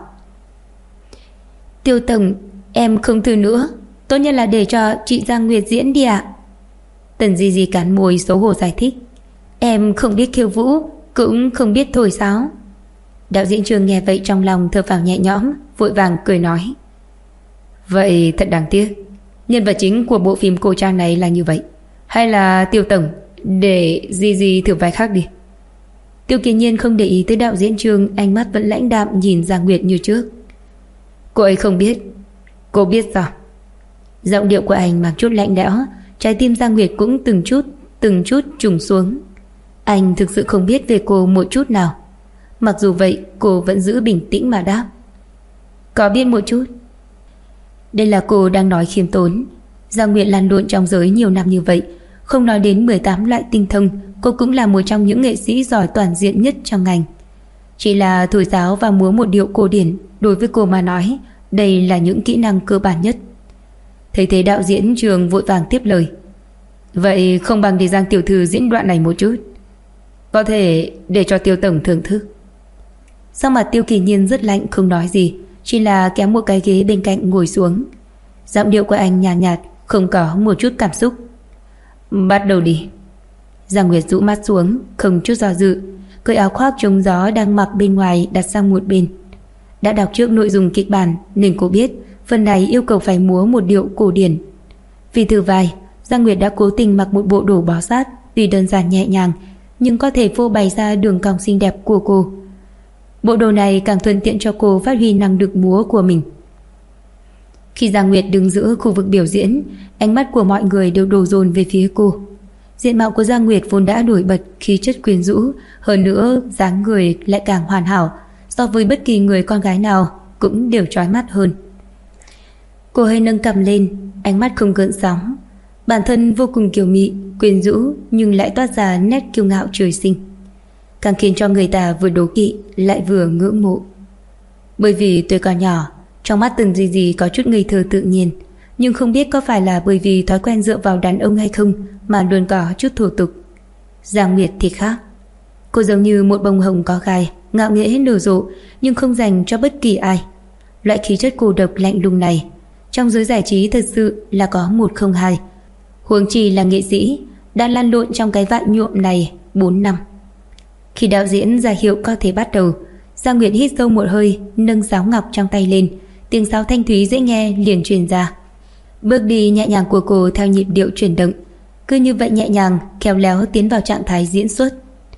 Tiêu tổng, em không thử nữa, tốt nhất là để cho chị Giang Nguyệt diễn đi ạ. Tần Di Di cắn môi xấu hổ giải thích. Em không biết khiêu vũ, cũng không biết thổi sáo. Đạo diễn Trương nghe vậy trong lòng thở phào nhẹ nhõm, vội vàng cười nói. Vậy thật đáng tiếc, nhân vật chính của bộ phim cổ trang này là như vậy. Hay là Tiêu tổng để Di Di thử vai khác đi. Tiêu Kỳ Nhiên không để ý tới đạo diễn Trương, ánh mắt vẫn lãnh đạm nhìn Giang Nguyệt như trước. Cô ấy không biết. Cô biết sao? Giọng điệu của anh mang chút lạnh lẽo, trái tim Giang Nguyệt cũng từng chút trùng xuống. Anh thực sự không biết về cô một chút nào. Mặc dù vậy, cô vẫn giữ bình tĩnh mà đáp. Có biết một chút. Đây là cô đang nói khiêm tốn. Giang Nguyệt lăn lộn trong giới nhiều năm như vậy, Không nói đến 18 loại tinh thông, cô cũng là một trong những nghệ sĩ giỏi toàn diện nhất trong ngành. Chỉ là thổi sáo và múa một điệu cổ điển, đối với cô mà nói, đây là những kỹ năng cơ bản nhất. Thấy thế đạo diễn Trường vội vàng tiếp lời. Vậy không bằng để Giang tiểu thư diễn đoạn này một chút. Có thể để cho Tiêu tổng thưởng thức. Sắc mặt Tiêu Kỳ Nhiên rất lạnh, không nói gì, chỉ là kéo một cái ghế bên cạnh ngồi xuống. Giọng điệu của anh nhàn nhạt, không có một chút cảm xúc. Bắt đầu đi. Giang Nguyệt rũ mắt xuống, không chút do dự, cởi áo khoác chống gió đang mặc bên ngoài đặt sang một bên. Đã đọc trước nội dung kịch bản nên cô biết phần này yêu cầu phải múa một điệu cổ điển. Vì thử vai, Giang Nguyệt đã cố tình mặc một bộ đồ bó sát, tuy đơn giản nhẹ nhàng nhưng có thể phô bày ra đường cong xinh đẹp của cô. Bộ đồ này càng thuận tiện cho cô phát huy năng lực múa của mình. Khi Giang Nguyệt đứng giữa khu vực biểu diễn, ánh mắt của mọi người đều đổ dồn về phía cô. Diện mạo của Giang Nguyệt vốn đã nổi bật, khí chất quyến rũ, hơn nữa dáng người lại càng hoàn hảo, so với bất kỳ người con gái nào cũng đều chói mắt hơn. Cô hơi nâng cằm lên, ánh mắt không gợn sóng. Bản thân vô cùng kiều mị, quyến rũ nhưng lại toát ra nét kiêu ngạo trời sinh, càng khiến cho người ta vừa đố kỵ lại vừa ngưỡng mộ. Bởi vì tuổi còn nhỏ, trong mắt Tần Di Di có chút ngây thơ tự nhiên, nhưng không biết có phải là bởi vì thói quen dựa vào đàn ông hay không mà luôn có chút thô tục. Giang Nguyệt thì khác. Cô giống như một bông hồng có gai, ngạo nghễ nở rộ nhưng không dành cho bất kỳ ai. Loại khí chất cô độc lạnh lùng này trong giới giải trí thật sự là có một không hai. Huống chi là nghệ sĩ đã lăn lộn trong cái vạn nhuộm này 4 năm. Khi đạo diễn ra hiệu có thể bắt đầu, Giang Nguyệt hít sâu một hơi, nâng sáo ngọc trong tay lên, tiếng sáo thanh thúy dễ nghe liền truyền ra. Bước đi nhẹ nhàng của cô theo nhịp điệu chuyển động, cứ như vậy nhẹ nhàng khéo léo tiến vào trạng thái diễn xuất.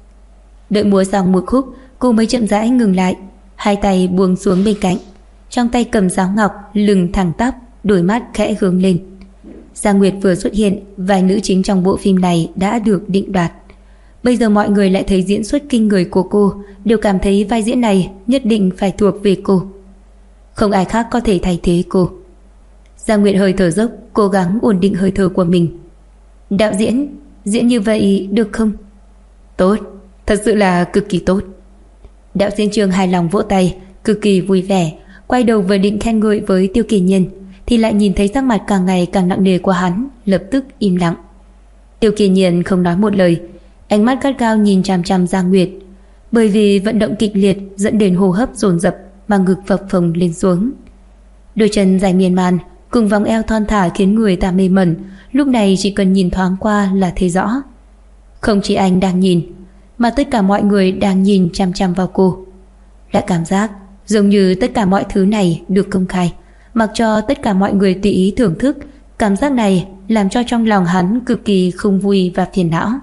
Đợi múa xong một khúc, cô mới chậm rãi ngừng lại, hai tay buông xuống bên cạnh, trong tay cầm sáo ngọc, lưng thẳng tắp, đôi mắt khẽ hướng lên. Giang Nguyệt vừa xuất hiện, vai nữ chính trong bộ phim này đã được định đoạt. Bây giờ mọi người lại thấy diễn xuất kinh người của cô, đều cảm thấy vai diễn này nhất định phải thuộc về cô. Không ai khác có thể thay thế cô. Giang Nguyệt hơi thở dốc, cố gắng ổn định hơi thở của mình. Đạo diễn, diễn như vậy được không? Tốt, thật sự là cực kỳ tốt. Đạo diễn Trường hài lòng vỗ tay, cực kỳ vui vẻ, quay đầu vừa định khen ngợi với Tiêu Kỳ Nhiên thì lại nhìn thấy sắc mặt càng ngày càng nặng nề của hắn, lập tức im lặng. Tiêu Kỳ Nhiên không nói một lời, ánh mắt gắt gao nhìn chằm chằm Giang Nguyệt. Bởi vì vận động kịch liệt dẫn đến hô hấp dồn dập mà ngực phập phồng lên xuống. Đôi chân dài miên man cùng vòng eo thon thả khiến người ta mê mẩn, lúc này chỉ cần nhìn thoáng qua là thấy rõ. Không chỉ anh đang nhìn, mà tất cả mọi người đang nhìn chằm chằm vào cô. Lại cảm giác giống như tất cả mọi thứ này được công khai, mặc cho tất cả mọi người tùy ý thưởng thức. Cảm giác này làm cho trong lòng hắn cực kỳ không vui và phiền não.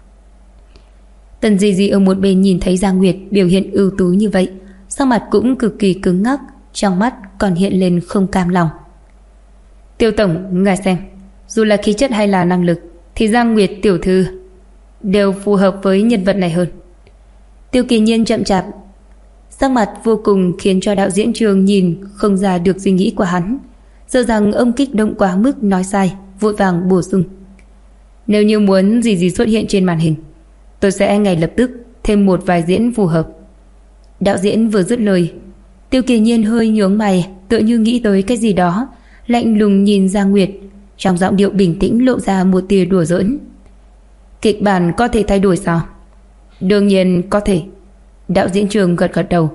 Tần Di Di ở một bên nhìn thấy Giang Nguyệt biểu hiện ưu tú như vậy, sắc mặt cũng cực kỳ cứng ngắc, trong mắt còn hiện lên không cam lòng. Tiêu tổng, ngài xem, dù là khí chất hay là năng lực thì Giang Nguyệt tiểu thư đều phù hợp với nhân vật này hơn. Tiêu Kỳ Nhiên chậm chạp, sắc mặt vô cùng khiến cho đạo diễn Trường nhìn không ra được suy nghĩ của hắn, sợ rằng ông kích động quá mức nói sai, vội vàng bổ sung. Nếu như muốn gì xuất hiện trên màn hình, tôi sẽ ngay lập tức thêm một vài diễn phù hợp. Đạo diễn vừa dứt lời, Tiêu Kỳ Nhiên hơi nhướng mày, tựa như nghĩ tới cái gì đó, lạnh lùng nhìn Giang Nguyệt, trong giọng điệu bình tĩnh lộ ra một tia đùa giỡn. Kịch bản có thể thay đổi sao? Đương nhiên có thể. Đạo diễn Trường gật gật đầu.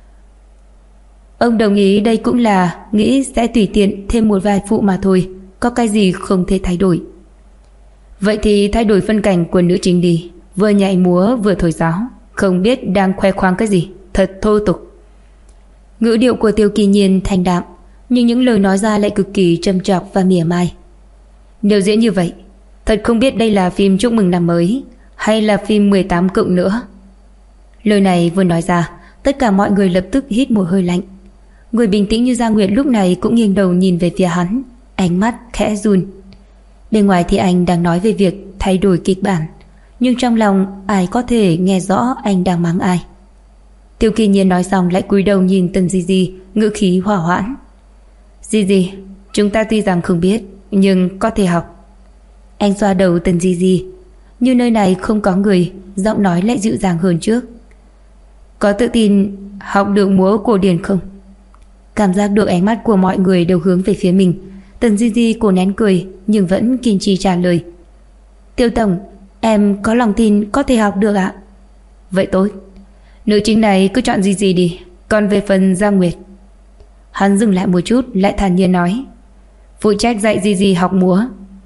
Ông đồng ý đây cũng là nghĩ sẽ tùy tiện thêm một vài phụ mà thôi, có cái gì không thể thay đổi. Vậy thì thay đổi phân cảnh của nữ chính đi, vừa nhảy múa vừa thổi sáo, không biết đang khoe khoang cái gì, thật thô tục. Ngữ điệu của Tiêu Kỳ Nhiên thanh đạm, nhưng những lời nói ra lại cực kỳ châm chọc và mỉa mai. Nếu diễn như vậy, thật không biết đây là phim chúc mừng năm mới hay là phim 18 cộng nữa. Lời này vừa nói ra, tất cả mọi người lập tức hít một hơi lạnh. Người bình tĩnh như Giang Nguyệt lúc này cũng nghiêng đầu nhìn về phía hắn, ánh mắt khẽ run. Bên ngoài thì anh đang nói về việc thay đổi kịch bản, nhưng trong lòng ai có thể nghe rõ anh đang mắng ai. Tiêu Kỳ Nhiên nói xong lại cúi đầu nhìn Tần Di Di, ngữ khí hỏa hoãn. Di Di, chúng ta tuy rằng không biết nhưng có thể học. Anh xoa đầu Tần Di Di. Như nơi này không có người, giọng nói lại dịu dàng hơn trước. Có tự tin học được múa cổ điển không? Cảm giác được ánh mắt của mọi người đều hướng về phía mình. Tần Di Di cố nén cười nhưng vẫn kiên trì trả lời. Tiêu tổng, em có lòng tin có thể học được ạ. Vậy tốt, nữ chính này cứ chọn Di Di đi. Còn về phần Giang Nguyệt. Hắn dừng lại một chút lại thản nhiên nói, phụ trách dạy Di Di học múa.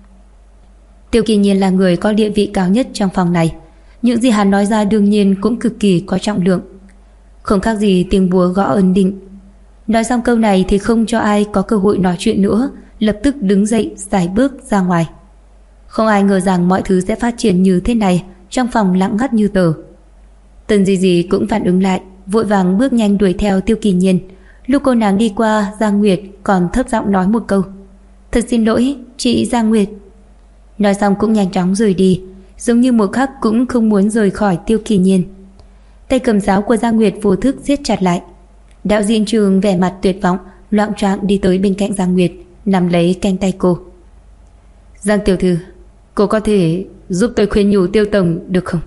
Tiêu Kỳ Nhiên là người có địa vị cao nhất trong phòng này. Những gì hắn nói ra đương nhiên cũng cực kỳ có trọng lượng, không khác gì tiếng búa gõ ấn định. Nói xong câu này thì không cho ai có cơ hội nói chuyện nữa, lập tức đứng dậy sải bước ra ngoài. Không ai ngờ rằng mọi thứ sẽ phát triển như thế này. Trong phòng lặng ngắt như tờ. Tần Di Di cũng phản ứng lại, vội vàng bước nhanh đuổi theo Tiêu Kỳ Nhiên. Lúc cô nàng đi qua, Giang Nguyệt còn thấp giọng nói một câu, thật xin lỗi chị Giang Nguyệt. Nói xong cũng nhanh chóng rời đi, giống như một khắc cũng không muốn rời khỏi Tiêu Kỳ Nhiên. Tay cầm giáo của Giang Nguyệt vô thức siết chặt lại. Đạo diễn Trường vẻ mặt tuyệt vọng, loạng choạng đi tới bên cạnh Giang Nguyệt, nắm lấy cánh tay cô. Giang tiểu thư, cô có thể giúp tôi khuyên nhủ Tiêu tổng được không?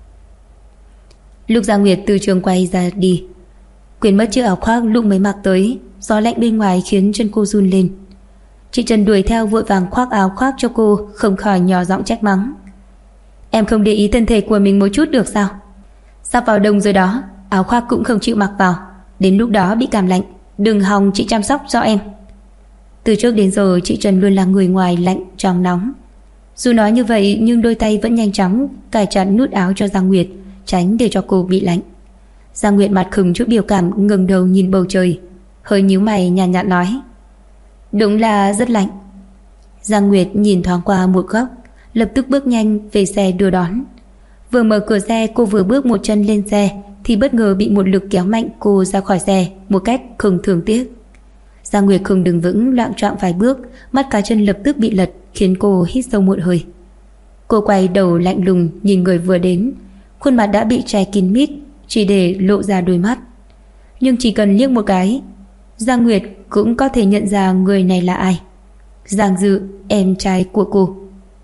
Lúc Giang Nguyệt từ trường quay ra đi, quên mất chiếc áo khoác lúc mới mặc tới. Gió lạnh bên ngoài khiến chân cô run lên. Chị Trần đuổi theo vội vàng khoác áo khoác cho cô, không khỏi nhỏ giọng trách mắng. Em không để ý thân thể của mình một chút được sao? Sắp vào đông rồi đó, áo khoác cũng không chịu mặc vào, đến lúc đó bị cảm lạnh. Đừng hòng chị chăm sóc cho em. Từ trước đến giờ chị Trần luôn là người ngoài lạnh trong nóng. Dù nói như vậy nhưng đôi tay vẫn nhanh chóng cài chặt nút áo cho Giang Nguyệt, tránh để cho cô bị lạnh. Giang Nguyệt mặt không chút biểu cảm, ngẩng đầu nhìn bầu trời, hơi nhíu mày nhàn nhạt nói, đúng là rất lạnh. Giang Nguyệt nhìn thoáng qua một góc, lập tức bước nhanh về xe đưa đón. Vừa mở cửa xe, cô vừa bước một chân lên xe thì bất ngờ bị một lực kéo mạnh cô ra khỏi xe một cách không thương tiếc. Giang Nguyệt không đứng vững, loạng choạng vài bước, mắt cá chân lập tức bị lật, khiến cô hít sâu một hơi. Cô quay đầu lạnh lùng nhìn người vừa đến, khuôn mặt đã bị che kín mít, chỉ để lộ ra đôi mắt. Nhưng chỉ cần liếc một cái, Giang Nguyệt cũng có thể nhận ra người này là ai. Giang Dự, em trai của cô.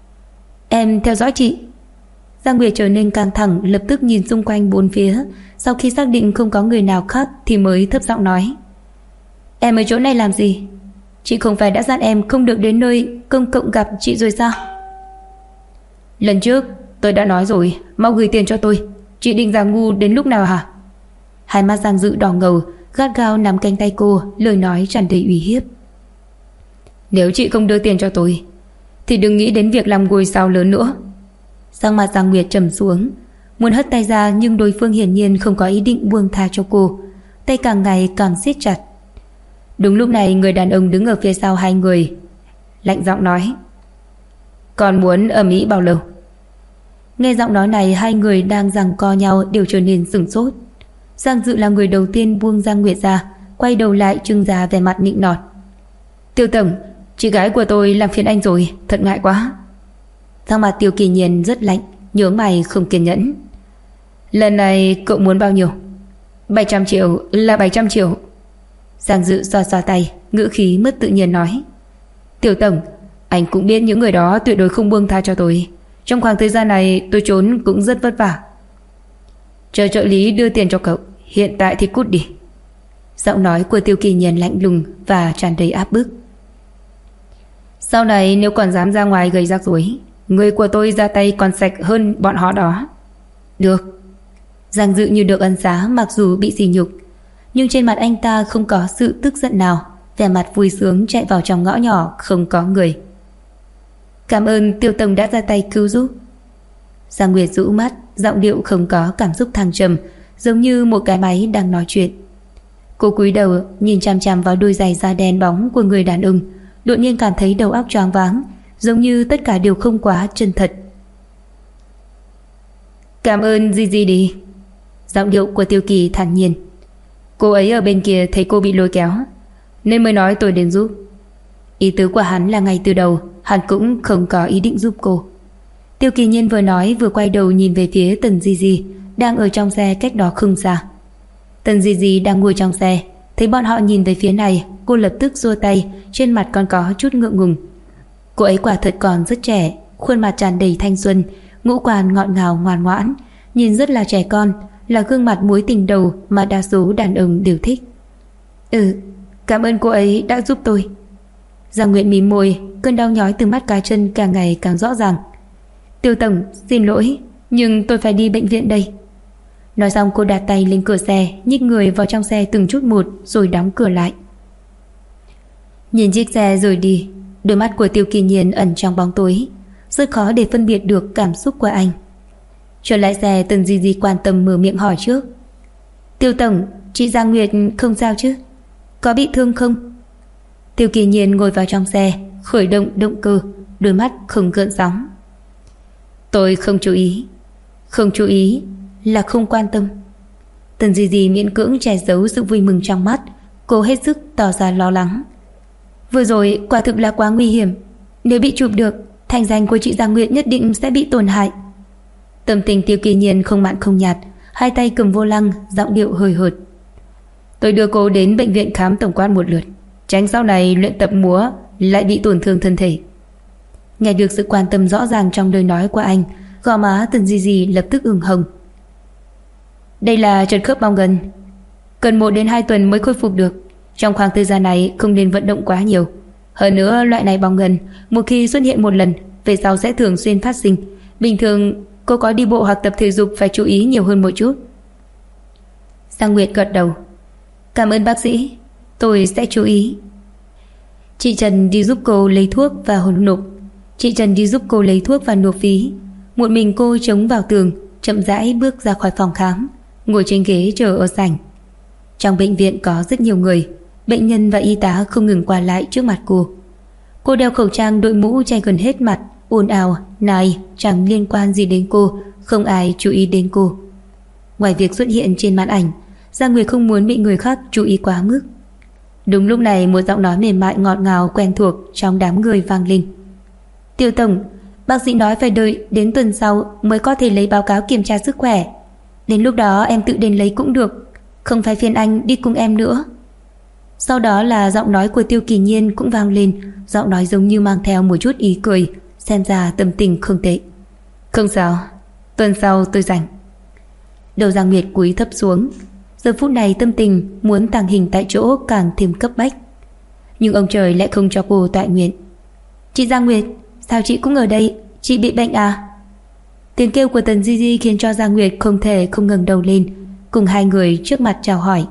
Em theo dõi chị. Giang Nguyệt trở nên căng thẳng, lập tức nhìn xung quanh bốn phía. Sau khi xác định không có người nào khác thì mới thấp giọng nói, em ở chỗ này làm gì? Chị không phải đã dặn em không được đến nơi công cộng gặp chị rồi sao? Lần trước tôi đã nói rồi, mau gửi tiền cho tôi. Chị định giả ngu đến lúc nào hả? Hai mắt Giang Dự đỏ ngầu, gắt gao nắm cánh tay cô, lời nói tràn đầy uy hiếp. Nếu chị không đưa tiền cho tôi thì đừng nghĩ đến việc làm ngôi sao lớn nữa. Sang mặt Giang Nguyệt trầm xuống, muốn hất tay ra nhưng đối phương hiển nhiên không có ý định buông tha cho cô, tay càng ngày càng siết chặt. Đúng lúc này người đàn ông đứng ở phía sau hai người lạnh giọng nói, còn muốn ầm ĩ bao lâu? Nghe giọng nói này, hai người đang giằng co nhau đều trở nên sửng sốt. Giang Dự là người đầu tiên buông Giang Nguyệt ra, quay đầu lại trưng ra vẻ mặt nịnh nọt. Tiêu tổng, chị gái của tôi làm phiền anh rồi, thật ngại quá. Thang mặt Tiêu Kỳ Nhiên rất lạnh, nhướng mày không kiên nhẫn. Lần này cậu muốn bao nhiêu? 700 triệu là 700 triệu. Giang Dự xoa xoa tay, ngữ khí mất tự nhiên nói, Tiêu tổng, anh cũng biết những người đó tuyệt đối không buông tha cho tôi. Trong khoảng thời gian này tôi trốn cũng rất vất vả. Chờ trợ lý đưa tiền cho cậu, hiện tại thì cút đi. Giọng nói của Tiêu Kỳ Nhiên lạnh lùng và tràn đầy áp bức. Sau này nếu còn dám ra ngoài gây rắc rối, người của tôi ra tay còn sạch hơn bọn họ đó. Được. Giang Dự như được ân xá, mặc dù bị sỉ nhục, nhưng trên mặt anh ta không có sự tức giận nào, vẻ mặt vui sướng chạy vào trong ngõ nhỏ không có người. Cảm ơn Tiêu tổng đã ra tay cứu giúp. Giang Nguyệt rũ mắt, giọng điệu không có cảm xúc thăng trầm, giống như một cái máy đang nói chuyện. Cô cúi đầu nhìn chằm chằm vào đôi giày da đen bóng của người đàn ông, đột nhiên cảm thấy đầu óc choáng váng, giống như tất cả đều không quá chân thật. Cảm ơn Di Di đi. Giọng điệu của Tiêu Kỳ thản nhiên. Cô ấy ở bên kia thấy cô bị lôi kéo nên mới nói tôi đến giúp. Ý tứ của hắn là ngay từ đầu hắn cũng không có ý định giúp cô. Tiêu Kỳ Nhiên vừa nói vừa quay đầu nhìn về phía Tần Di Di đang ở trong xe cách đó không xa. Tần Di Di đang ngồi trong xe, thấy bọn họ nhìn về phía này, cô lập tức giơ tay, trên mặt còn có chút ngượng ngùng. Cô ấy quả thật còn rất trẻ, khuôn mặt tràn đầy thanh xuân, ngũ quan ngọt ngào ngoan ngoãn, nhìn rất là trẻ con, là gương mặt mối tình đầu mà đa số đàn ông đều thích. Cảm ơn cô ấy đã giúp tôi. Giang Nguyệt mím môi, cơn đau nhói từ mắt cá chân càng ngày càng rõ ràng. Tiêu tổng, xin lỗi, nhưng tôi phải đi bệnh viện đây. Nói xong cô đặt tay lên cửa xe, nhích người vào trong xe từng chút một rồi đóng cửa lại. Nhìn chiếc xe rời đi, đôi mắt của Tiêu Kỳ Nhiên ẩn trong bóng tối, rất khó để phân biệt được cảm xúc của anh. Trở lại xe, Tần Di Di quan tâm mở miệng hỏi trước. Tiêu tổng, chị Giang Nguyệt không sao chứ? Có bị thương không? Tiêu Kỳ Nhiên ngồi vào trong xe, khởi động động cơ, đôi mắt không gợn sóng. Tôi không chú ý. Không chú ý là không quan tâm. Tần Di Di miễn cưỡng che giấu sự vui mừng trong mắt, cô hết sức tỏ ra lo lắng. Vừa rồi quả thực là quá nguy hiểm, nếu bị chụp được, thanh danh của chị Giang Nguyệt nhất định sẽ bị tổn hại. Tâm tình Tiêu Kỳ Nhiên không mặn không nhạt, hai tay cầm vô lăng, giọng điệu hơi hợt. Tôi đưa cô đến bệnh viện khám tổng quát một lượt, tránh sau này luyện tập múa lại bị tổn thương thân thể. Nghe được sự quan tâm rõ ràng trong lời nói của anh, gò má Tần Di Di lập tức ửng hồng. Đây là trật khớp bong gân, cần 1 đến 2 tuần mới khôi phục được. Trong khoảng thời gian này không nên vận động quá nhiều. Hơn nữa loại này bong gân một khi xuất hiện một lần, về sau sẽ thường xuyên phát sinh. Bình thường cô có đi bộ hoặc tập thể dục phải chú ý nhiều hơn một chút. Giang Nguyệt gật đầu. Cảm ơn bác sĩ, tôi sẽ chú ý. Chị Trần đi giúp cô lấy thuốc và nộp. Chị Trần đi giúp cô lấy thuốc và nộp phí. Một mình cô chống vào tường, chậm rãi bước ra khỏi phòng khám, ngồi trên ghế chờ ở sảnh. Trong bệnh viện có rất nhiều người, bệnh nhân và y tá không ngừng qua lại trước mặt cô. Cô đeo khẩu trang, đội mũ che gần hết mặt, ồn ào, này chẳng liên quan gì đến cô, không ai chú ý đến cô. Ngoài việc xuất hiện trên màn ảnh, Giang Nguyệt không muốn bị người khác chú ý quá mức. Đúng lúc này một giọng nói mềm mại ngọt ngào quen thuộc trong đám người vang lên. Tiêu tổng, bác sĩ nói phải đợi đến tuần sau mới có thể lấy báo cáo kiểm tra sức khỏe. Đến lúc đó em tự đến lấy cũng được, không phải phiền anh đi cùng em nữa. Sau đó là giọng nói của Tiêu Kỳ Nhiên cũng vang lên, giọng nói giống như mang theo một chút ý cười, xem ra tâm tình không tệ. Không sao, tuần sau tôi rảnh. Đầu Giang Nguyệt cúi thấp xuống, giờ phút này tâm tình muốn tàng hình tại chỗ càng thêm cấp bách. Nhưng ông trời lại không cho cô tọa nguyện. Chị Giang Nguyệt, sao chị cũng ở đây, chị bị bệnh à? Tiếng kêu của Tần Di Di khiến cho Giang Nguyệt không thể không ngẩng đầu lên, cùng hai người trước mặt chào hỏi.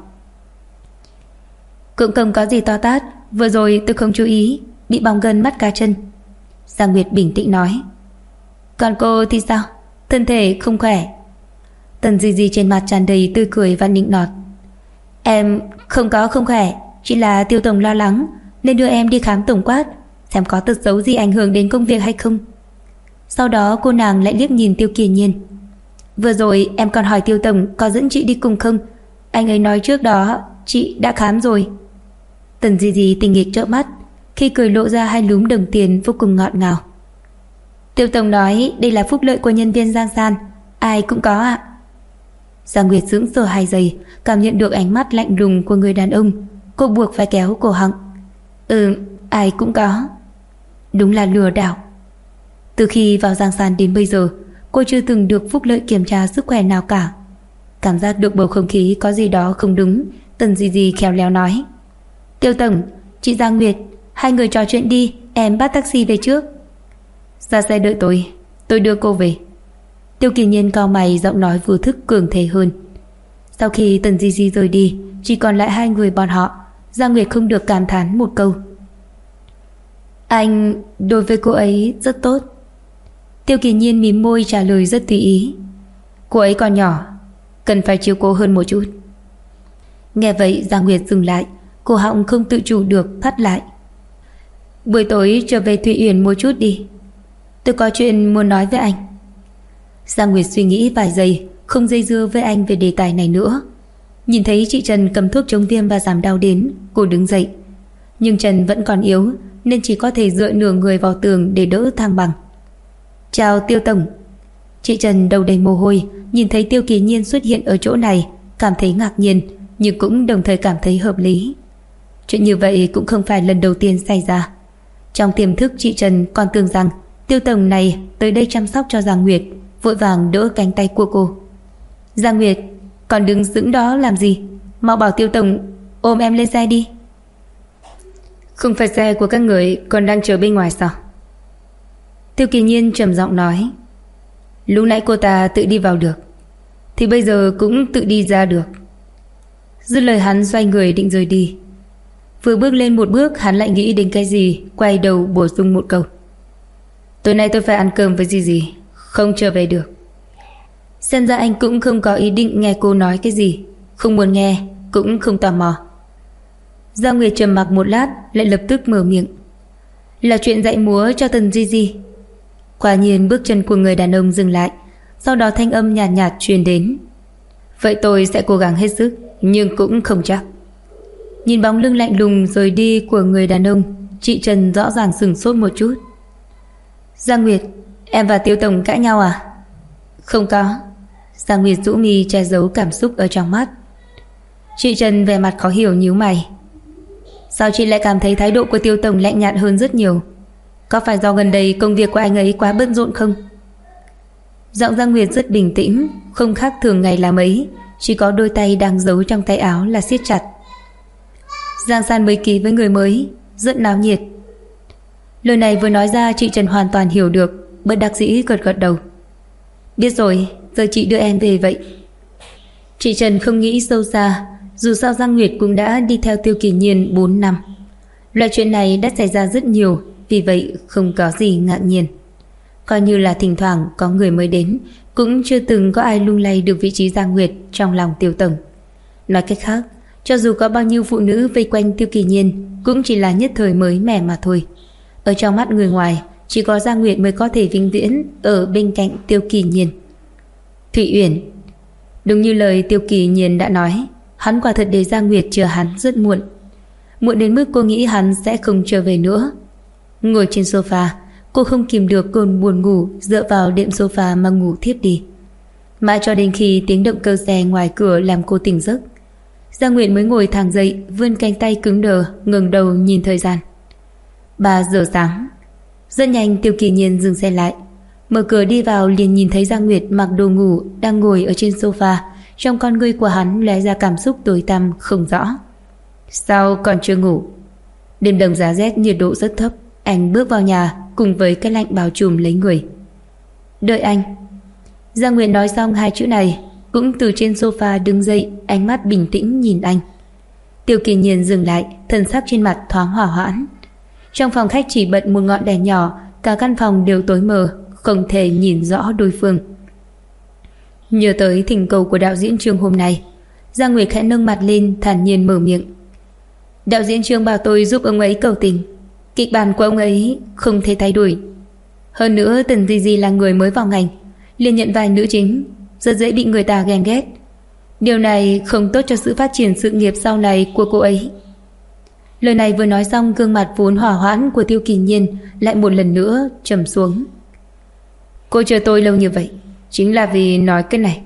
Cũng không có gì to tát, vừa rồi tôi không chú ý, bị bong gân mắt cá chân. Giang Nguyệt bình tĩnh nói. Còn cô thì sao? Thân thể không khỏe? Tần Di Di trên mặt tràn đầy tươi cười và nịnh nọt. Em không có không khỏe, chỉ là Tiêu tổng lo lắng nên đưa em đi khám tổng quát, xem có tật xấu gì ảnh hưởng đến công việc hay không. Sau đó cô nàng lại liếc nhìn Tiêu Kỳ Nhiên. Vừa rồi em còn hỏi Tiêu tổng có dẫn chị đi cùng không, anh ấy nói trước đó chị đã khám rồi. Tần Di Di tình nghịch trợn mắt, khi cười lộ ra hai lúm đồng tiền vô cùng ngọt ngào. Tiêu tổng nói đây là phúc lợi của nhân viên Giang San, ai cũng có ạ. Giang Nguyệt sững sờ 2 giây, cảm nhận được ánh mắt lạnh lùng của người đàn ông, cô buộc phải kéo cổ họng. Ai cũng có. Đúng là lừa đảo. Từ khi vào Giang San đến bây giờ, cô chưa từng được phúc lợi kiểm tra sức khỏe nào cả. Cảm giác được bầu không khí có gì đó không đúng, Tần Di Di khéo léo nói. Tiêu tổng, chị Giang Nguyệt, hai người trò chuyện đi, em bắt taxi về trước. Ra xe đợi tôi đưa cô về. Tiêu Kỳ Nhiên cau mày, giọng nói vô thức cường thế hơn. Sau khi Tần Di Di rời đi, chỉ còn lại hai người bọn họ. Giang Nguyệt không được cảm thán một câu. Anh đối với cô ấy rất tốt. Tiêu Kỳ Nhiên mím môi trả lời rất tùy ý. Cô ấy còn nhỏ, cần phải chiếu cố hơn một chút. Nghe vậy Giang Nguyệt dừng lại, cổ họng không tự chủ được thắt lại. Buổi tối trở về Thụy Uyển một chút đi, tôi có chuyện muốn nói với anh. Giang Nguyệt suy nghĩ vài giây, không dây dưa với anh về đề tài này nữa. Nhìn thấy chị Trần cầm thuốc chống viêm và giảm đau đến, cô đứng dậy. Nhưng Trần vẫn còn yếu nên chỉ có thể dựa nửa người vào tường để đỡ thăng bằng. Chào Tiêu tổng. Chị Trần đầu đầy mồ hôi, nhìn thấy Tiêu Kỳ Nhiên xuất hiện ở chỗ này, cảm thấy ngạc nhiên, nhưng cũng đồng thời cảm thấy hợp lý. Chuyện như vậy cũng không phải lần đầu tiên xảy ra. Trong tiềm thức chị Trần còn tưởng rằng Tiêu tổng này tới đây chăm sóc cho Giang Nguyệt, vội vàng đỡ cánh tay của cô. Giang Nguyệt, còn đứng sững đó làm gì? Mau bảo Tiêu tổng ôm em lên xe đi. Không phải xe của các người còn đang chờ bên ngoài sao? Tiêu Kỳ Nhiên trầm giọng nói. Lúc nãy cô ta tự đi vào được, thì bây giờ cũng tự đi ra được. Dứt lời hắn xoay người định rời đi. Vừa bước lên một bước, hắn lại nghĩ đến cái gì, quay đầu bổ sung một câu. Tối nay tôi phải ăn cơm với Gigi, không trở về được. Xem ra anh cũng không có ý định nghe cô nói cái gì, không muốn nghe, cũng không tò mò. Giang Nguyệt trầm mặc một lát, lại lập tức mở miệng. Là chuyện dạy múa cho Tần Gigi. Quả nhiên bước chân của người đàn ông dừng lại, sau đó thanh âm nhàn nhạt truyền đến. Vậy tôi sẽ cố gắng hết sức, nhưng cũng không chắc. Nhìn bóng lưng lạnh lùng rời đi của người đàn ông, chị Trần rõ ràng sửng sốt một chút. Giang Nguyệt, em và Tiêu tổng cãi nhau à? Không có. Giang Nguyệt rũ mi che giấu cảm xúc ở trong mắt. Chị Trần vẻ mặt khó hiểu nhíu mày. Sao chị lại cảm thấy thái độ của Tiêu tổng lạnh nhạt hơn rất nhiều? Có phải do gần đây công việc của anh ấy quá bận rộn không? Giọng Giang Nguyệt rất bình tĩnh, không khác thường ngày là mấy, chỉ có đôi tay đang giấu trong tay áo là siết chặt. Giang San mới ký với người mới, rất náo nhiệt. Lời này vừa nói ra, chị Trần hoàn toàn hiểu được, bất đắc dĩ gật gật đầu. Biết rồi, giờ chị đưa em về vậy. Chị Trần không nghĩ sâu xa, dù sao Giang Nguyệt cũng đã đi theo Tiêu Kỳ Nhiên 4 năm. Loại chuyện này đã xảy ra rất nhiều, vì vậy không có gì ngạc nhiên. Coi như là thỉnh thoảng có người mới đến, cũng chưa từng có ai lung lay được vị trí Giang Nguyệt trong lòng Tiêu tổng. Nói cách khác, cho dù có bao nhiêu phụ nữ vây quanh Tiêu Kỳ Nhiên, cũng chỉ là nhất thời mới mẻ mà thôi. Ở trong mắt người ngoài, chỉ có Giang Nguyệt mới có thể vĩnh viễn ở bên cạnh Tiêu Kỳ Nhiên. Thụy Uyển. Đúng như lời Tiêu Kỳ Nhiên đã nói, hắn quả thật để Giang Nguyệt chờ hắn rất muộn. Muộn đến mức cô nghĩ hắn sẽ không trở về nữa. Ngồi trên sofa, cô không kìm được cơn buồn ngủ, dựa vào đệm sofa mà ngủ thiếp đi. Mãi cho đến khi tiếng động cơ xe ngoài cửa làm cô tỉnh giấc, Giang Nguyệt mới ngồi thẳng dậy, vươn cánh tay cứng đờ, ngẩng đầu nhìn thời gian. 3 giờ sáng. Rất nhanh Tiêu Kỳ Nhiên dừng xe lại, mở cửa đi vào, liền nhìn thấy Giang Nguyệt mặc đồ ngủ đang ngồi ở trên sofa. Trong con ngươi của hắn lóe ra cảm xúc tối tăm không rõ. Sao còn chưa ngủ? Đêm đông giá rét, nhiệt độ rất thấp. Anh bước vào nhà cùng với cái lạnh bao trùm lấy người. Đợi anh. Giang Nguyệt nói xong 2 chữ này, cũng từ trên sofa đứng dậy, ánh mắt bình tĩnh nhìn anh. Tiêu Kỳ Nhiên dừng lại, thần sắc trên mặt thoáng hỏa hoãn. Trong phòng khách chỉ bật một ngọn đèn nhỏ, cả căn phòng đều tối mờ, không thể nhìn rõ đối phương. Nhớ tới thỉnh cầu của đạo diễn Trương hôm nay, Giang Nguyệt khẽ nâng mặt lên, thản nhiên mở miệng. Đạo diễn Trương bảo tôi giúp ông ấy cầu tình. Kịch bản của ông ấy không thể thay đổi. Hơn nữa Tần Gigi là người mới vào ngành, liền nhận vai nữ chính, rất dễ bị người ta ghen ghét. Điều này không tốt cho sự phát triển sự nghiệp sau này của cô ấy. Lời này vừa nói xong, gương mặt vốn hỏa hoãn của Tiêu Kỳ Nhiên lại một lần nữa trầm xuống. Cô chờ tôi lâu như vậy chính là vì nói cái này.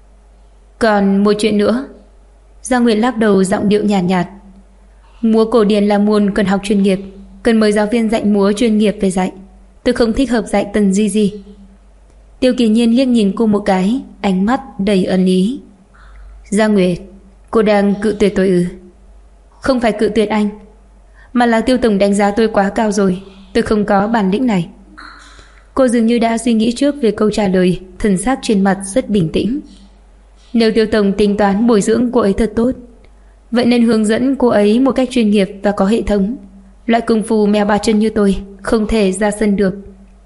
Còn một chuyện nữa. Giang Nguyệt lắc đầu, giọng điệu nhàn nhạt. Múa cổ điển là môn cần học chuyên nghiệp, cần mời giáo viên dạy múa chuyên nghiệp về dạy. Tôi không thích hợp dạy Tần Gigi. Tiêu Kỳ Nhiên liếc nhìn cô một cái, ánh mắt đầy ẩn ý. Giang Nguyệt, cô đang cự tuyệt tôi ư? Không phải cự tuyệt anh, mà là Tiêu tổng đánh giá tôi quá cao rồi, tôi không có bản lĩnh này. Cô dường như đã suy nghĩ trước về câu trả lời, thần sắc trên mặt rất bình tĩnh. Nếu Tiêu tổng tính toán bồi dưỡng cô ấy thật tốt, vậy nên hướng dẫn cô ấy một cách chuyên nghiệp và có hệ thống. Loại công phu mèo ba chân như tôi không thể ra sân được.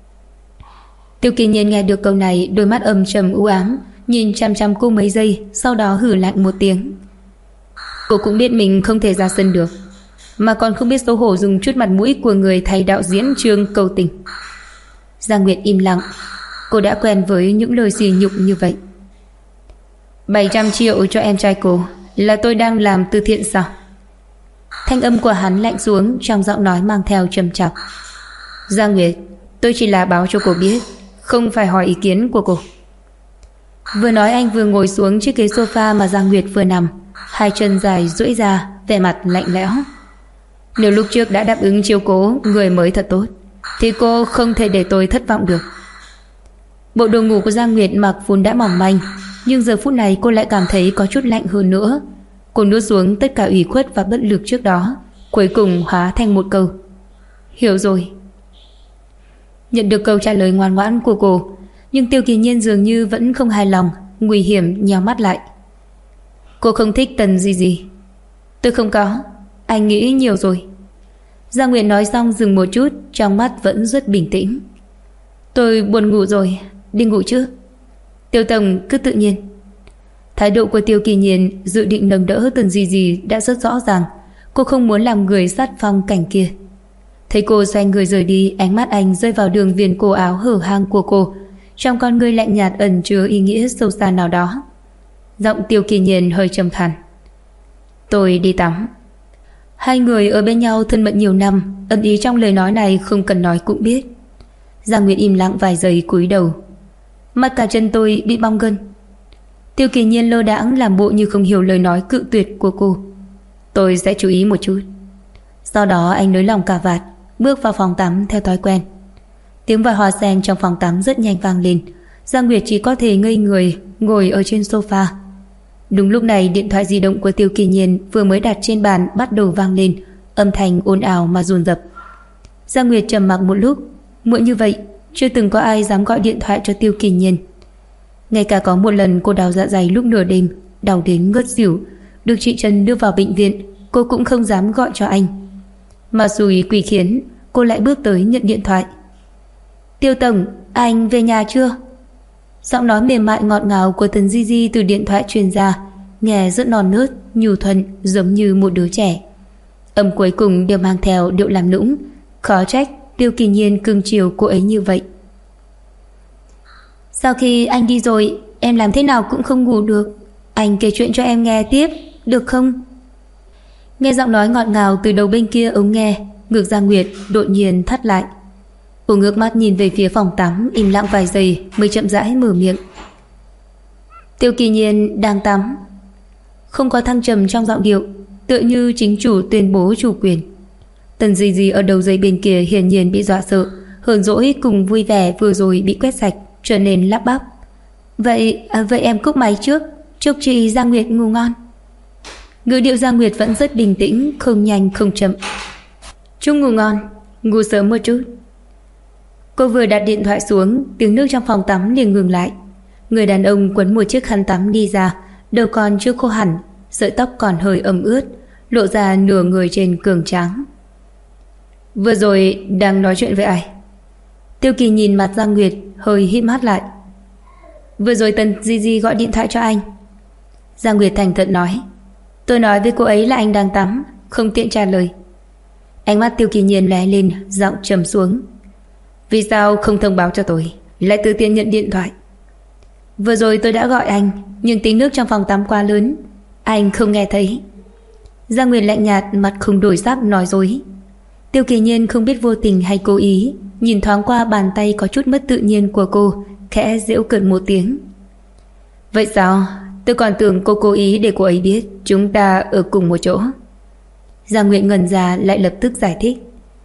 Tiêu Kỳ Nhiên nghe được câu này, đôi mắt âm trầm u ám, nhìn chăm chăm cô mấy giây, sau đó hử lạnh một tiếng. Cô cũng biết mình không thể ra sân được, mà còn không biết xấu hổ dùng chút mặt mũi của người thầy đạo diễn Trương cầu tình. Giang Nguyệt im lặng, cô đã quen với những lời sỉ nhục như vậy. 700 triệu cho em trai cô là tôi đang làm từ thiện sao? Thanh âm của hắn lạnh xuống, trong giọng nói mang theo trầm trọng. Giang Nguyệt, tôi chỉ là báo cho cô biết, không phải hỏi ý kiến của cô. Vừa nói anh vừa ngồi xuống chiếc ghế sofa mà Giang Nguyệt vừa nằm, hai chân dài duỗi ra, vẻ mặt lạnh lẽo. Nếu lúc trước đã đáp ứng chiếu cố người mới thật tốt, thì cô không thể để tôi thất vọng được. Bộ đồ ngủ của Giang Nguyệt mặc vốn đã mỏng manh, nhưng giờ phút này cô lại cảm thấy có chút lạnh hơn nữa. Cô nuốt xuống tất cả ủy khuất và bất lực trước đó, cuối cùng hóa thành một câu: hiểu rồi. Nhận được câu trả lời ngoan ngoãn của cô, nhưng Tiêu Kỳ Nhiên dường như vẫn không hài lòng, nguy hiểm nheo mắt lại. Cô không thích Tần Di Di? Tôi không có, anh nghĩ nhiều rồi. Giang Nguyệt nói xong dừng một chút, trong mắt vẫn rất bình tĩnh. Tôi buồn ngủ rồi, đi ngủ chứ. Tiêu Tổng cứ tự nhiên. Thái độ của Tiêu Kỳ Nhiên dự định nâng đỡ Tần Di Di đã rất rõ ràng. Cô không muốn làm người sát phong cảnh kia. Thấy cô xoay người rời đi, ánh mắt anh rơi vào đường viền cổ áo hở hang của cô, trong con ngươi lạnh nhạt ẩn chứa ý nghĩa sâu xa nào đó. Giọng Tiêu Kỳ Nhiên hơi trầm khàn. Tôi đi tắm. Hai người ở bên nhau thân mật nhiều năm, ẩn ý trong lời nói này không cần nói cũng biết. Giang Nguyệt im lặng vài giây cúi đầu. Mắt cả chân tôi bị bong gân. Tiêu Kỳ Nhiên lơ đãng làm bộ như không hiểu lời nói cự tuyệt của cô. Tôi sẽ chú ý một chút. Sau đó anh nới lỏng cà vạt, bước vào phòng tắm theo thói quen. Tiếng vòi hoa sen trong phòng tắm rất nhanh vang lên. Giang Nguyệt chỉ có thể ngây người ngồi ở trên sofa. Đúng lúc này điện thoại di động của Tiêu Kỳ Nhiên vừa mới đặt trên bàn bắt đầu vang lên, âm thanh ồn ào mà dồn dập. Giang Nguyệt trầm mặc một lúc. Muộn như vậy chưa từng có ai dám gọi điện thoại cho Tiêu Kỳ Nhiên. Ngay cả có một lần cô đau dạ dày lúc nửa đêm, đau đến ngất xỉu, được chị Trần đưa vào bệnh viện, cô cũng không dám gọi cho anh. Mà rủi quỷ khiến, cô lại bước tới nhận điện thoại. Tiêu Tổng, anh về nhà chưa? Giọng nói mềm mại ngọt ngào của Tần Di Di từ điện thoại truyền ra, nghe rất non nớt, nhu thuận, giống như một đứa trẻ. Âm cuối cùng đều mang theo điệu làm nũng. Khó trách Tiêu Kỳ Nhiên cưng chiều cô ấy như vậy. Sau khi anh đi rồi, em làm thế nào cũng không ngủ được. Anh kể chuyện cho em nghe tiếp, được không? Nghe giọng nói ngọt ngào từ đầu bên kia ống nghe, ngực Giang Nguyệt đột nhiên thắt lại. Cô ngước mắt nhìn về phía phòng tắm, im lặng vài giây mới chậm rãi mở miệng. Tiêu Kỳ Nhiên đang tắm. Không có thăng trầm trong giọng điệu, tựa như chính chủ tuyên bố chủ quyền. Tần Di Di ở đầu dây bên kia hiển nhiên bị dọa sợ, hờn dỗi cùng vui vẻ vừa rồi bị quét sạch, trở nên lắp bắp. Vậy em cúp máy trước, chúc chị Giang Nguyệt ngủ ngon. Ngữ điệu Giang Nguyệt vẫn rất bình tĩnh, không nhanh không chậm. Chúc ngủ ngon, ngủ sớm một chút. Cô vừa đặt điện thoại xuống, tiếng nước trong phòng tắm liền ngừng lại. Người đàn ông quấn một chiếc khăn tắm đi ra, đầu còn chưa khô hẳn, sợi tóc còn hơi ẩm ướt, lộ ra nửa người trên cường tráng. Vừa rồi đang nói chuyện với ai? Tiêu Kỳ nhìn mặt Giang Nguyệt, hơi híp mắt lại. Vừa rồi Tần Di Di gọi điện thoại cho anh. Giang Nguyệt thành thật nói. Tôi nói với cô ấy là anh đang tắm, không tiện trả lời. Ánh mắt Tiêu Kỳ Nhiên lóe lên, giọng trầm xuống. Vì sao không thông báo cho tôi, lại tự tiện nhận điện thoại? Vừa rồi tôi đã gọi anh, nhưng tiếng nước trong phòng tắm quá lớn, anh không nghe thấy. Giang Nguyệt lạnh nhạt, mặt không đổi sắc nói dối. Tiêu Kỳ Nhiên không biết vô tình hay cố ý, nhìn thoáng qua bàn tay có chút mất tự nhiên của cô, khẽ giễu cợt một tiếng. Vậy sao? Tôi còn tưởng cô cố ý để cô ấy biết chúng ta ở cùng một chỗ. Giang Nguyệt ngẩn ra lại lập tức giải thích.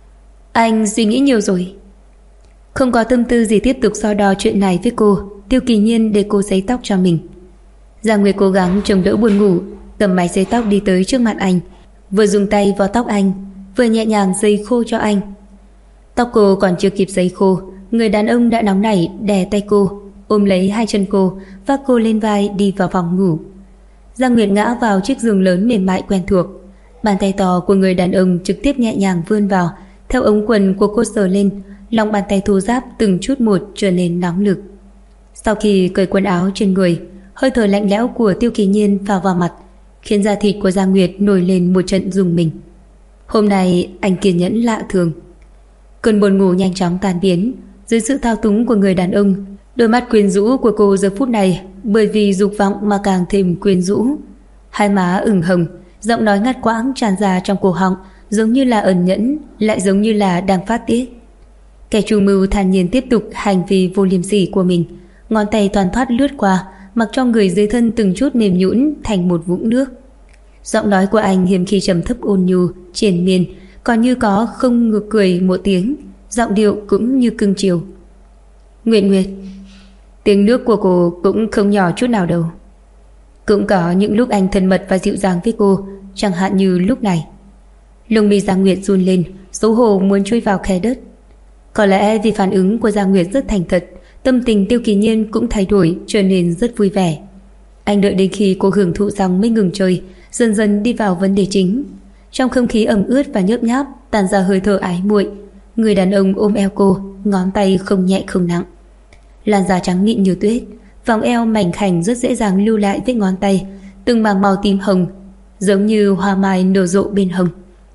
Anh suy nghĩ nhiều rồi. Không có tâm tư gì tiếp tục so đo chuyện này với cô, Tiêu Kỳ Nhiên để cô sấy tóc cho mình. Giang Nguyệt cố gắng chống đỡ buồn ngủ, cầm máy sấy tóc đi tới trước mặt anh, vừa dùng tay vò tóc anh, vừa nhẹ nhàng sấy khô cho anh. Tóc cô còn chưa kịp sấy khô, người đàn ông đã nóng nảy đè tay cô, ôm lấy hai chân cô, vác cô lên vai đi vào phòng ngủ. Giang Nguyệt ngã vào chiếc giường lớn mềm mại quen thuộc. Bàn tay to của người đàn ông trực tiếp nhẹ nhàng vươn vào, theo ống quần của cô sờ lên, lòng bàn tay thô ráp từng chút một trở nên nóng lực. Sau khi cởi quần áo trên người, hơi thở lạnh lẽo của Tiêu Kỳ Nhiên phả vào mặt, khiến da thịt của Giang Nguyệt nổi lên một trận rùng mình. Hôm nay anh kiên nhẫn lạ thường. Cơn buồn ngủ nhanh chóng tan biến dưới sự thao túng của người đàn ông. Đôi mắt quyến rũ của cô giờ phút này bởi vì dục vọng mà càng thêm quyến rũ. Hai má ửng hồng, giọng nói ngắt quãng tràn ra trong cổ họng, giống như là ẩn nhẫn, lại giống như là đang phát tiết. Kẻ chủ mưu thản nhiên tiếp tục hành vi vô liêm sỉ của mình, ngón tay thoăn thoắt lướt qua, mặc cho người dưới thân từng chút mềm nhũn thành một vũng nước. Giọng nói của anh hiếm khi trầm thấp ôn nhu, triền miên, còn như có không ngược cười một tiếng, giọng điệu cũng như cưng chiều. Nguyệt Nguyệt, tiếng nước của cô cũng không nhỏ chút nào đâu. Cũng có những lúc anh thân mật và dịu dàng với cô, chẳng hạn như lúc này. Lông mi Giang Nguyệt run lên, xấu hổ muốn chui vào khe đất. Có lẽ vì phản ứng của Giang Nguyệt rất thành thật, tâm tình Tiêu Kỳ Nhiên cũng thay đổi, trở nên rất vui vẻ. Anh đợi đến khi cô hưởng thụ xong mới ngừng chơi, dần dần đi vào vấn đề chính. Trong không khí ẩm ướt và nhớp nháp tàn ra hơi thở ái muội. Người đàn ông ôm eo cô, ngón tay không nhẹ không nặng. Làn da trắng mịn như tuyết, vòng eo mảnh khảnh rất dễ dàng lưu lại vết ngón tay, từng mảng màu tím hồng, giống như hoa mai nở rộ bên hông.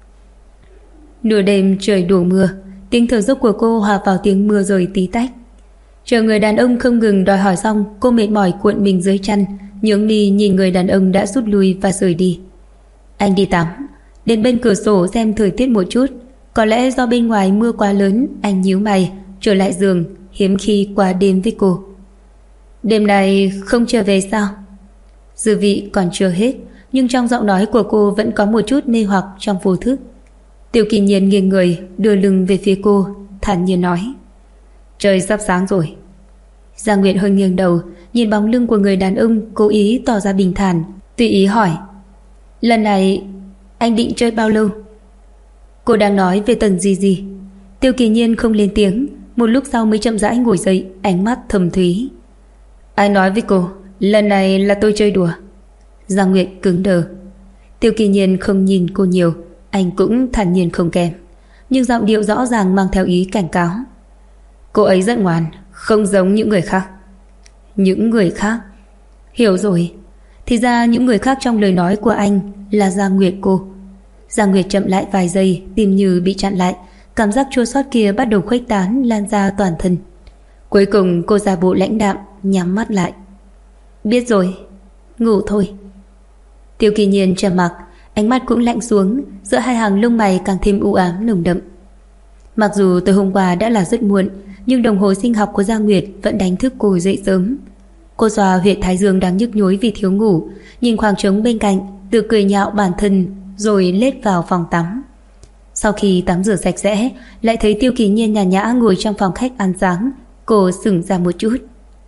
Nửa đêm trời đổ mưa, tiếng thở dốc của cô hòa vào tiếng mưa rơi tí tách. Chờ người đàn ông không ngừng đòi hỏi xong, cô mệt mỏi cuộn mình dưới chăn, nhướng mi nhìn người đàn ông đã rút lui và rời đi. Anh đi tắm, đến bên cửa sổ xem thời tiết một chút. Có lẽ do bên ngoài mưa quá lớn, anh nhíu mày, trở lại giường, hiếm khi qua đêm với cô. Đêm này không trở về sao? Dư vị còn chưa hết, nhưng trong giọng nói của cô vẫn có một chút mê hoặc trong vô thức. Tiêu Kỳ Nhiên nghiêng người, đưa lưng về phía cô, thản nhiên nói: Trời sắp sáng rồi. Giang Nguyệt hơi nghiêng đầu, nhìn bóng lưng của người đàn ông, cố ý tỏ ra bình thản, tùy ý hỏi: Lần này anh định chơi bao lâu? Cô đang nói về Tần Di Di. Tiêu Kỳ Nhiên không lên tiếng, một lúc sau mới chậm rãi ngồi dậy, ánh mắt thầm thúy. Ai nói với cô lần này là tôi chơi đùa? Giang Nguyệt cứng đờ. Tiêu Kỳ Nhiên không nhìn cô nhiều, anh cũng thản nhiên không kém, nhưng giọng điệu rõ ràng mang theo ý cảnh cáo. Cô ấy rất ngoan, không giống những người khác. Những người khác? Hiểu rồi. Thì ra những người khác trong lời nói của anh là Giang Nguyệt cô. Giang Nguyệt chậm lại vài giây, tim như bị chặn lại, cảm giác chua xót kia bắt đầu khuếch tán lan ra toàn thân. Cuối cùng cô giả bộ lãnh đạm, nhắm mắt lại. Biết rồi, ngủ thôi. Tiêu Kỳ Nhiên trầm mặc, ánh mắt cũng lạnh xuống, giữa hai hàng lông mày càng thêm u ám nồng đậm. Mặc dù tối hôm qua đã là rất muộn, nhưng đồng hồ sinh học của Giang Nguyệt vẫn đánh thức cô dậy sớm. Cô xoa huyệt thái dương đang nhức nhối vì thiếu ngủ, nhìn khoảng trống bên cạnh, tự cười nhạo bản thân, rồi lết vào phòng tắm. Sau khi tắm rửa sạch sẽ, lại thấy Tiêu Kỳ Nhiên nhàn nhã ngồi trong phòng khách ăn sáng. Cô sững ra một chút.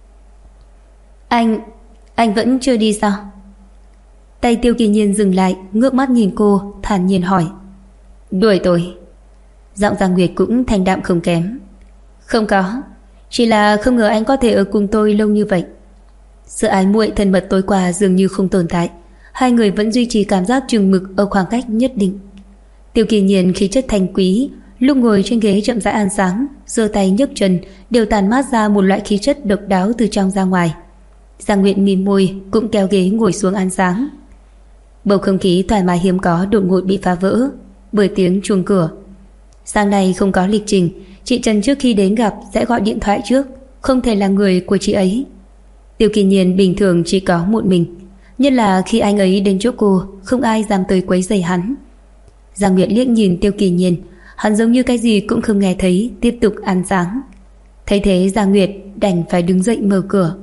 Anh vẫn chưa đi sao? Tay Tiêu Kỳ Nhiên dừng lại, ngước mắt nhìn cô, thản nhiên hỏi. Đuổi tôi. Giọng Giang Nguyệt cũng thanh đạm không kém. Không có, chỉ là không ngờ anh có thể ở cùng tôi lâu như vậy. Sự ái muội thân mật tối qua dường như không tồn tại, hai người vẫn duy trì cảm giác chừng mực ở khoảng cách nhất định. Tiêu Kỳ Nhiên khí chất thanh quý, lúc ngồi trên ghế chậm rãi ăn sáng, giơ tay nhấc chân đều tàn mát ra một loại khí chất độc đáo từ trong ra ngoài. Giang Nguyệt mím môi, cũng kéo ghế ngồi xuống ăn sáng. Bầu không khí thoải mái hiếm có đột ngột bị phá vỡ bởi tiếng chuông cửa. Sáng nay không có lịch trình, chị Trần trước khi đến gặp sẽ gọi điện thoại trước, không thể là người của chị ấy. Tiêu Kỳ Nhiên bình thường chỉ có một mình, nhất là khi anh ấy đến chỗ cô, không ai dám tới quấy rầy hắn. Giang Nguyệt liếc nhìn Tiêu Kỳ Nhiên, hắn giống như cái gì cũng không nghe thấy, tiếp tục ăn sáng. Thấy thế Giang Nguyệt đành phải đứng dậy mở cửa.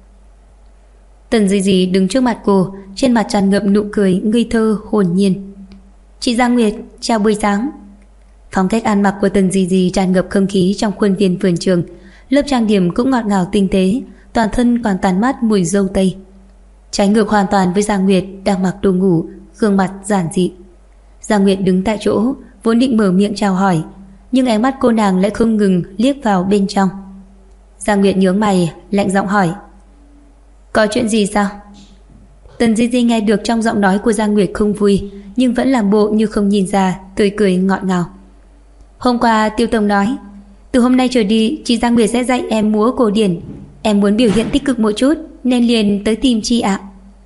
Tần Di Di đứng trước mặt cô, trên mặt tràn ngập nụ cười ngây thơ hồn nhiên. Chị Giang Nguyệt, chào buổi sáng. Phong cách ăn mặc của Tần Di Di tràn ngập không khí trong khuôn viên vườn trường, lớp trang điểm cũng ngọt ngào tinh tế, toàn thân còn tàn mát mùi dâu tây. Trái ngược hoàn toàn với Giang Nguyệt đang mặc đồ ngủ, gương mặt giản dị. Giang Nguyệt đứng tại chỗ, vốn định mở miệng chào hỏi, nhưng ánh mắt cô nàng lại không ngừng liếc vào bên trong. Giang Nguyệt nhướng mày, lạnh giọng hỏi. Có chuyện gì sao? Tần Di Di nghe được trong giọng nói của Giang Nguyệt không vui, nhưng vẫn làm bộ như không nhìn ra, tươi cười ngọt ngào. Hôm qua Tiêu Tổng nói, từ hôm nay trở đi chị Giang Nguyệt sẽ dạy em múa cổ điển. Em muốn biểu hiện tích cực một chút nên liền tới tìm chị ạ.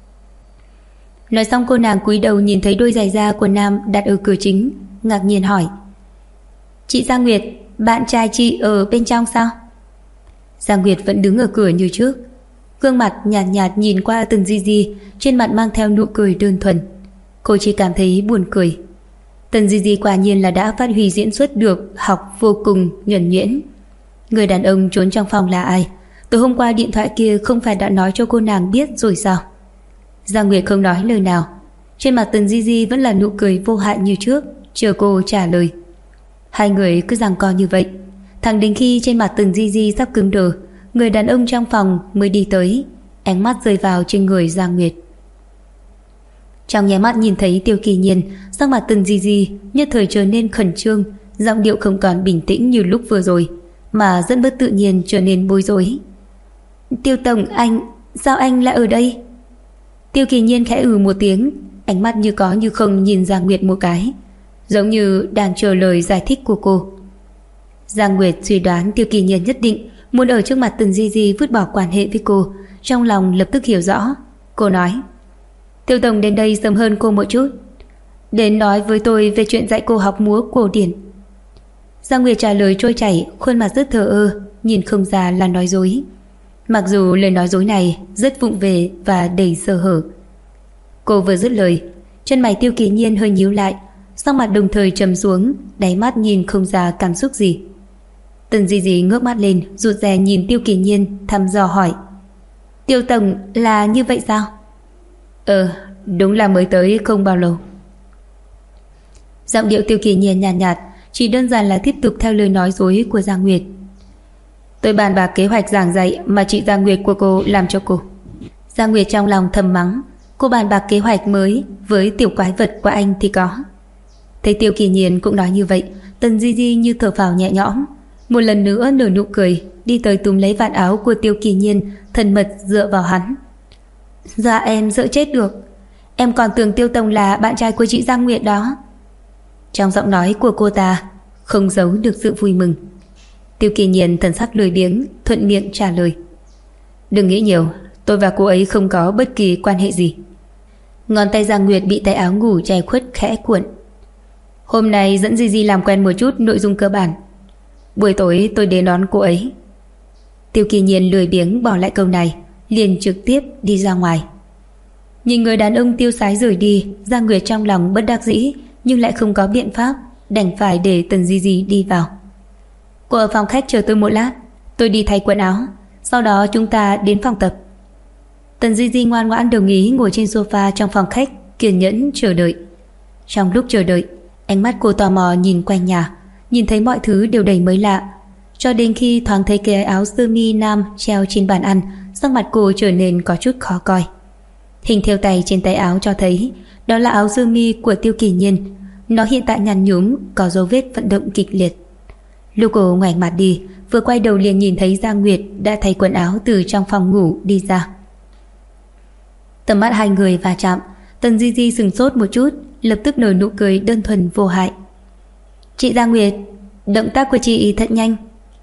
Nói xong cô nàng cúi đầu nhìn thấy đôi giày da của Nam đặt ở cửa chính, ngạc nhiên hỏi. Chị Giang Nguyệt, bạn trai chị ở bên trong sao? Giang Nguyệt vẫn đứng ở cửa như trước, gương mặt nhạt nhạt nhìn qua Tần Di Di, trên mặt mang theo nụ cười đơn thuần. Cô chỉ cảm thấy buồn cười. Tần Di Di quả nhiên là đã phát huy diễn xuất được, học vô cùng nhuần nhuyễn. Người đàn ông trốn trong phòng là ai? Tối hôm qua điện thoại kia không phải đã nói cho cô nàng biết rồi sao? Giang Nguyệt không nói lời nào, trên mặt Tần Di Di vẫn là nụ cười vô hại như trước, chờ cô trả lời. Hai người cứ giằng co như vậy. Thẳng đến khi trên mặt Tần Di Di sắp cứng đờ, người đàn ông trong phòng mới đi tới, ánh mắt rơi vào trên người Giang Nguyệt. Trong nháy mắt nhìn thấy Tiêu Kỳ Nhiên, sắc mặt Tần Di Di nhất thời trở nên khẩn trương, giọng điệu không còn bình tĩnh như lúc vừa rồi, mà rất bất tự nhiên trở nên bối rối. Tiêu tổng, sao anh lại ở đây? Tiêu Kỳ Nhiên khẽ một tiếng, ánh mắt như có như không nhìn Giang Nguyệt một cái, giống như đang chờ lời giải thích của cô. Giang Nguyệt suy đoán Tiêu Kỳ Nhiên nhất định muốn ở trước mặt Tần Di Di vứt bỏ quan hệ với cô, trong lòng lập tức hiểu rõ. Cô nói: Tiêu tổng đến đây sớm hơn cô một chút, đến nói với tôi về chuyện dạy cô học múa cổ điển. Giang Nguyệt trả lời trôi chảy, khuôn mặt rất thờ ơ, nhìn không ra là nói dối. Mặc dù lời nói dối này rất vụng về và đầy sơ hở. Cô vừa dứt lời, chân mày Tiêu Kỳ Nhiên hơi nhíu lại, sắc mặt đồng thời trầm xuống, đáy mắt nhìn không ra cảm xúc gì. Tần Di Di ngước mắt lên, rụt rè nhìn Tiêu Kỳ Nhiên, thăm dò hỏi: Tiêu tổng là như vậy sao? Đúng là mới tới không bao lâu. Giọng điệu Tiêu Kỳ Nhiên nhàn nhạt, chỉ đơn giản là tiếp tục theo lời nói dối của Giang Nguyệt. Tôi bàn bạc kế hoạch giảng dạy mà chị Giang Nguyệt của cô làm cho cô. Giang Nguyệt trong lòng thầm mắng, cô bàn bạc kế hoạch mới với tiểu quái vật của anh thì có. Thấy Tiêu Kỳ Nhiên cũng nói như vậy, Tần Di Di như thở phào nhẹ nhõm, một lần nữa nở nụ cười, đi tới túm lấy vạt áo của Tiêu Kỳ Nhiên, thân mật dựa vào hắn. Dạ em sợ chết được, em còn tưởng Tiêu tổng là bạn trai của chị Giang Nguyệt đó. Trong giọng nói của cô ta không giấu được sự vui mừng. Tiêu Kỳ Nhiên thần sắc lười biếng, thuận miệng trả lời: Đừng nghĩ nhiều, tôi và cô ấy không có bất kỳ quan hệ gì. Ngón tay Giang Nguyệt bị tay áo ngủ che khuất khẽ cuộn. Hôm nay dẫn Di Di làm quen một chút nội dung cơ bản, buổi tối tôi đến đón cô ấy. Tiêu Kỳ Nhiên lười biếng bỏ lại câu này, liền trực tiếp đi ra ngoài. Nhìn người đàn ông tiêu sái rời đi, Giang Nguyệt trong lòng bất đắc dĩ, nhưng lại không có biện pháp, đành phải để Tần Di Di đi vào. Cô ở phòng khách chờ tôi một lát, tôi đi thay quần áo, sau đó chúng ta đến phòng tập. Tần Di Di ngoan ngoãn đồng ý, ngồi trên sofa trong phòng khách, kiên nhẫn chờ đợi. Trong lúc chờ đợi, ánh mắt cô tò mò nhìn quanh nhà, nhìn thấy mọi thứ đều đầy mới lạ, cho đến khi thoáng thấy cái áo sơ mi nam treo trên bàn ăn, sắc mặt cô trở nên có chút khó coi. Hình thêu tay trên tay áo cho thấy đó là áo sơ mi của Tiêu Kỳ Nhiên, nó hiện tại nhăn nhúm, có dấu vết vận động kịch liệt. Lúc cô ngoảnh mặt đi, vừa quay đầu liền nhìn thấy Giang Nguyệt đã thay quần áo từ trong phòng ngủ đi ra. Tầm mắt hai người va chạm, Tần Di Di sừng sốt một chút, lập tức nở nụ cười đơn thuần vô hại. Chị Giang Nguyệt, động tác của chị thật nhanh.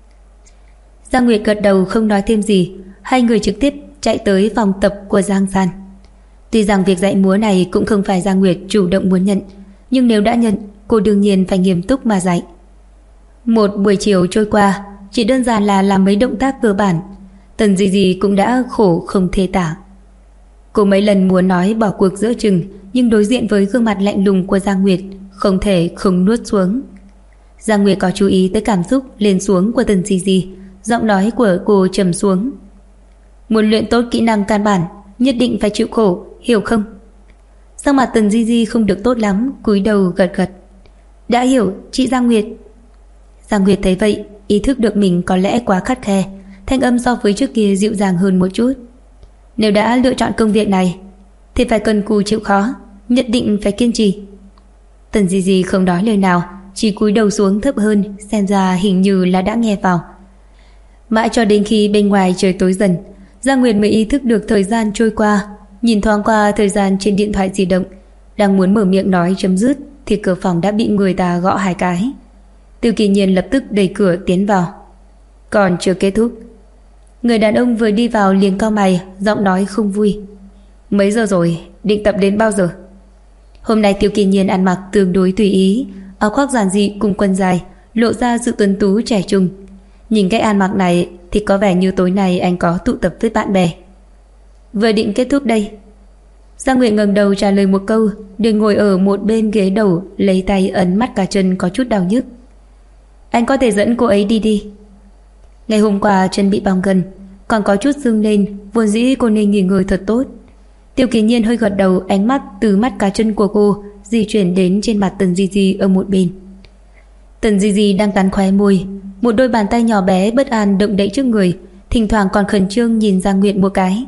Giang Nguyệt gật đầu không nói thêm gì, hai người trực tiếp chạy tới phòng tập của Giang San. Tuy rằng việc dạy múa này cũng không phải Giang Nguyệt chủ động muốn nhận, nhưng nếu đã nhận, cô đương nhiên phải nghiêm túc mà dạy. Một buổi chiều trôi qua, chỉ đơn giản là làm mấy động tác cơ bản, Tần Di Di cũng đã khổ không thể tả. Cô mấy lần muốn nói bỏ cuộc giữa chừng, nhưng đối diện với gương mặt lạnh lùng của Giang Nguyệt, không thể không nuốt xuống. Giang Nguyệt có chú ý tới cảm xúc lên xuống của Tần Di Di, giọng nói của cô trầm xuống. Muốn luyện tốt kỹ năng căn bản, nhất định phải chịu khổ, hiểu không? Sắc mặt Tần Di Di không được tốt lắm, cúi đầu gật gật. Đã hiểu, chị Giang Nguyệt. Giang Nguyệt thấy vậy, ý thức được mình có lẽ quá khắt khe, thanh âm so với trước kia dịu dàng hơn một chút. Nếu đã lựa chọn công việc này thì phải cần cù chịu khó, nhất định phải kiên trì. Tần Di Di không nói lời nào, chỉ cúi đầu xuống thấp hơn, xem ra hình như là đã nghe vào. Mãi cho đến khi bên ngoài trời tối dần, Giang Nguyệt mới ý thức được thời gian trôi qua, nhìn thoáng qua thời gian trên điện thoại di động, đang muốn mở miệng nói chấm dứt thì cửa phòng đã bị người ta gõ hai cái. Tiêu Kỳ Nhiên lập tức đẩy cửa tiến vào. Còn chưa kết thúc. Người đàn ông vừa đi vào liền cau mày, giọng nói không vui. Mấy giờ rồi, định tập đến bao giờ? Hôm nay Tiêu Kỳ Nhiên ăn mặc tương đối tùy ý, áo khoác giản dị cùng quần dài, lộ ra sự tuấn tú trẻ trung. Nhìn cái ăn mặc này thì có vẻ như tối nay anh có tụ tập với bạn bè. Vừa định kết thúc đây. Giang Nguyệt ngẩng đầu trả lời một câu, để ngồi ở một bên ghế đầu, lấy tay ấn mắt cá chân có chút đau nhức. Anh có thể dẫn cô ấy đi đi. Ngày hôm qua chân bị bong gân, còn có chút sưng lên, vốn dĩ cô nên nghỉ ngơi thật tốt. Tiêu Kỳ Nhiên hơi gật đầu, ánh mắt từ mắt cá chân của cô di chuyển đến trên mặt Tần Di Di ở một bên. Tần Di Di đang cắn khóe môi, một đôi bàn tay nhỏ bé bất an động đậy trước người, thỉnh thoảng còn khẩn trương nhìn Giang Nguyệt một cái.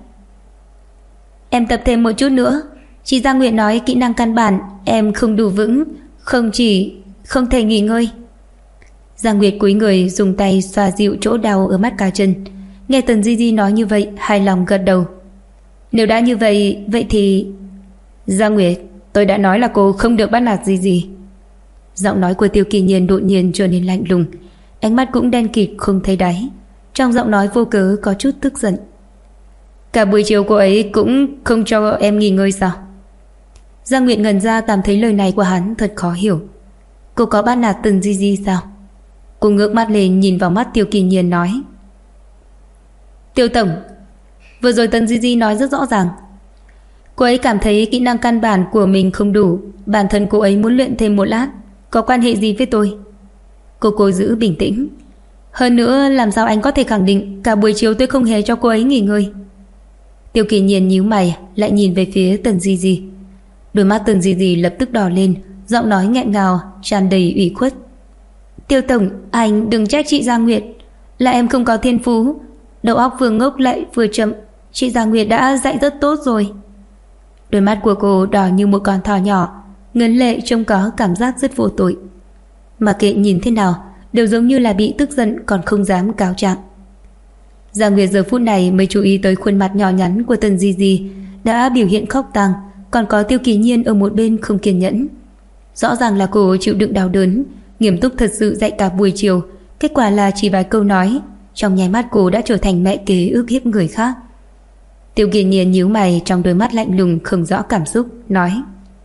Em tập thêm một chút nữa. Chị Giang Nguyệt nói kỹ năng căn bản em không đủ vững, không thể nghỉ ngơi. Giang Nguyệt cúi người dùng tay xoa dịu chỗ đau ở mắt cá chân. Nghe Tần Di Di nói như vậy, hài lòng gật đầu. Nếu đã như vậy thì... Giang Nguyệt, tôi đã nói là cô không được bắt nạt Di Di. Giọng nói của Tiêu Kỳ Nhiên đột nhiên trở nên lạnh lùng, ánh mắt cũng đen kịt không thấy đáy. Trong giọng nói vô cớ có chút tức giận. Cả buổi chiều cô ấy cũng không cho em nghỉ ngơi sao? Giang Nguyệt ngẩn ra, cảm thấy lời này của hắn thật khó hiểu. Cô có bắt nạt Tần Di Di sao? Cô ngước mắt lên nhìn vào mắt Tiêu Kỳ Nhiên nói. Tiêu tổng, vừa rồi Tần Di Di nói rất rõ ràng. Cô ấy cảm thấy kỹ năng căn bản của mình không đủ, bản thân cô ấy muốn luyện thêm một lát. Có quan hệ gì với tôi? Cô giữ bình tĩnh. Hơn nữa làm sao anh có thể khẳng định cả buổi chiều tôi không hề cho cô ấy nghỉ ngơi? Tiêu Kỳ Nhiên nhíu mày, lại nhìn về phía Tần Di Di. Đôi mắt Tần Di Di lập tức đỏ lên, giọng nói nghẹn ngào, tràn đầy ủy khuất. Tiêu tổng, anh đừng trách chị Giang Nguyệt, là em không có thiên phú, đầu óc vừa ngốc lại vừa chậm. Chị Giang Nguyệt đã dạy rất tốt rồi. Đôi mắt của cô đỏ như một con thỏ nhỏ, ngấn lệ trông có cảm giác rất vô tội. Mà kệ nhìn thế nào đều giống như là bị tức giận còn không dám cáo trạng. Giang Nguyệt giờ phút này mới chú ý tới khuôn mặt nhỏ nhắn của Tần Di Di đã biểu hiện khóc tang, còn có Tiêu Kỳ Nhiên ở một bên không kiên nhẫn. Rõ ràng là cô chịu đựng đau đớn, nghiêm túc thật sự dạy cả buổi chiều, kết quả là chỉ vài câu nói, trong nháy mắt cô đã trở thành mẹ kế ức hiếp người khác. Tiêu Kỳ Nhiên nhíu mày, trong đôi mắt lạnh lùng không rõ cảm xúc, nói: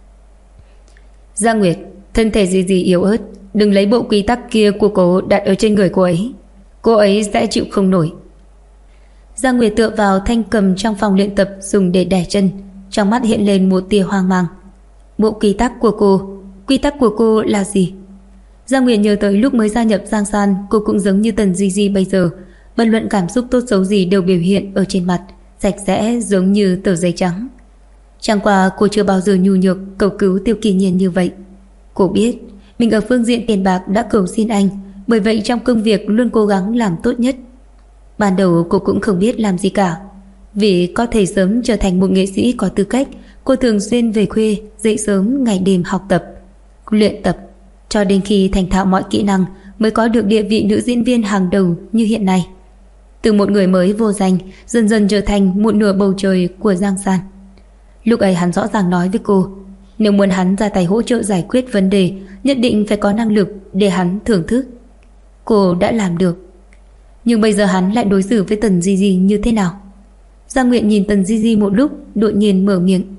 Giang Nguyệt, thân thể Di Di yếu ớt, đừng lấy bộ quy tắc kia của cô đặt ở trên người cô ấy sẽ chịu không nổi. Giang Nguyệt tựa vào thanh cầm trong phòng luyện tập dùng để đè chân, trong mắt hiện lên một tia hoang mang. Bộ quy tắc của cô là gì? Giang Nguyệt nhớ tới lúc mới gia nhập Giang San, cô cũng giống như Tần Di Di bây giờ, bất luận cảm xúc tốt xấu gì đều biểu hiện ở trên mặt, sạch sẽ giống như tờ giấy trắng. Chẳng qua cô chưa bao giờ nhu nhược cầu cứu Tiêu Kỳ Nhiên như vậy. Cô biết mình ở phương diện tiền bạc đã cầu xin anh, bởi vậy trong công việc luôn cố gắng làm tốt nhất. Ban đầu cô cũng không biết làm gì cả, vì có thể sớm trở thành một nghệ sĩ có tư cách, cô thường xuyên về khuya, dậy sớm ngày đêm học tập, luyện tập, cho đến khi thành thạo mọi kỹ năng mới có được địa vị nữ diễn viên hàng đầu như hiện nay. Từ một người mới vô danh dần dần trở thành một nửa bầu trời của Giang San. Lúc ấy hắn rõ ràng nói với cô, nếu muốn hắn ra tay hỗ trợ giải quyết vấn đề, nhất định phải có năng lực để hắn thưởng thức. Cô đã làm được. Nhưng bây giờ hắn lại đối xử với Tần Di Di như thế nào? Giang Nguyệt nhìn Tần Di Di một lúc, đột nhiên mở miệng.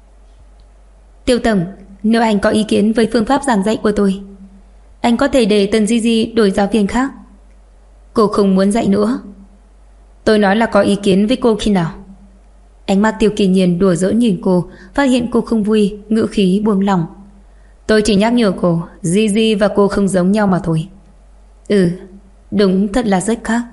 Tiêu tổng, nếu anh có ý kiến với phương pháp giảng dạy của tôi, anh có thể để Tần Di Di đổi giáo viên khác. Cô không muốn dạy nữa. Tôi nói là có ý kiến với cô khi nào? Ánh mắt Tiêu Kỳ Nhiên đùa giỡn nhìn cô, phát hiện cô không vui, ngữ khí buông lỏng. Tôi chỉ nhắc nhở cô, Di Di và cô không giống nhau mà thôi. Đúng, thật là rất khác.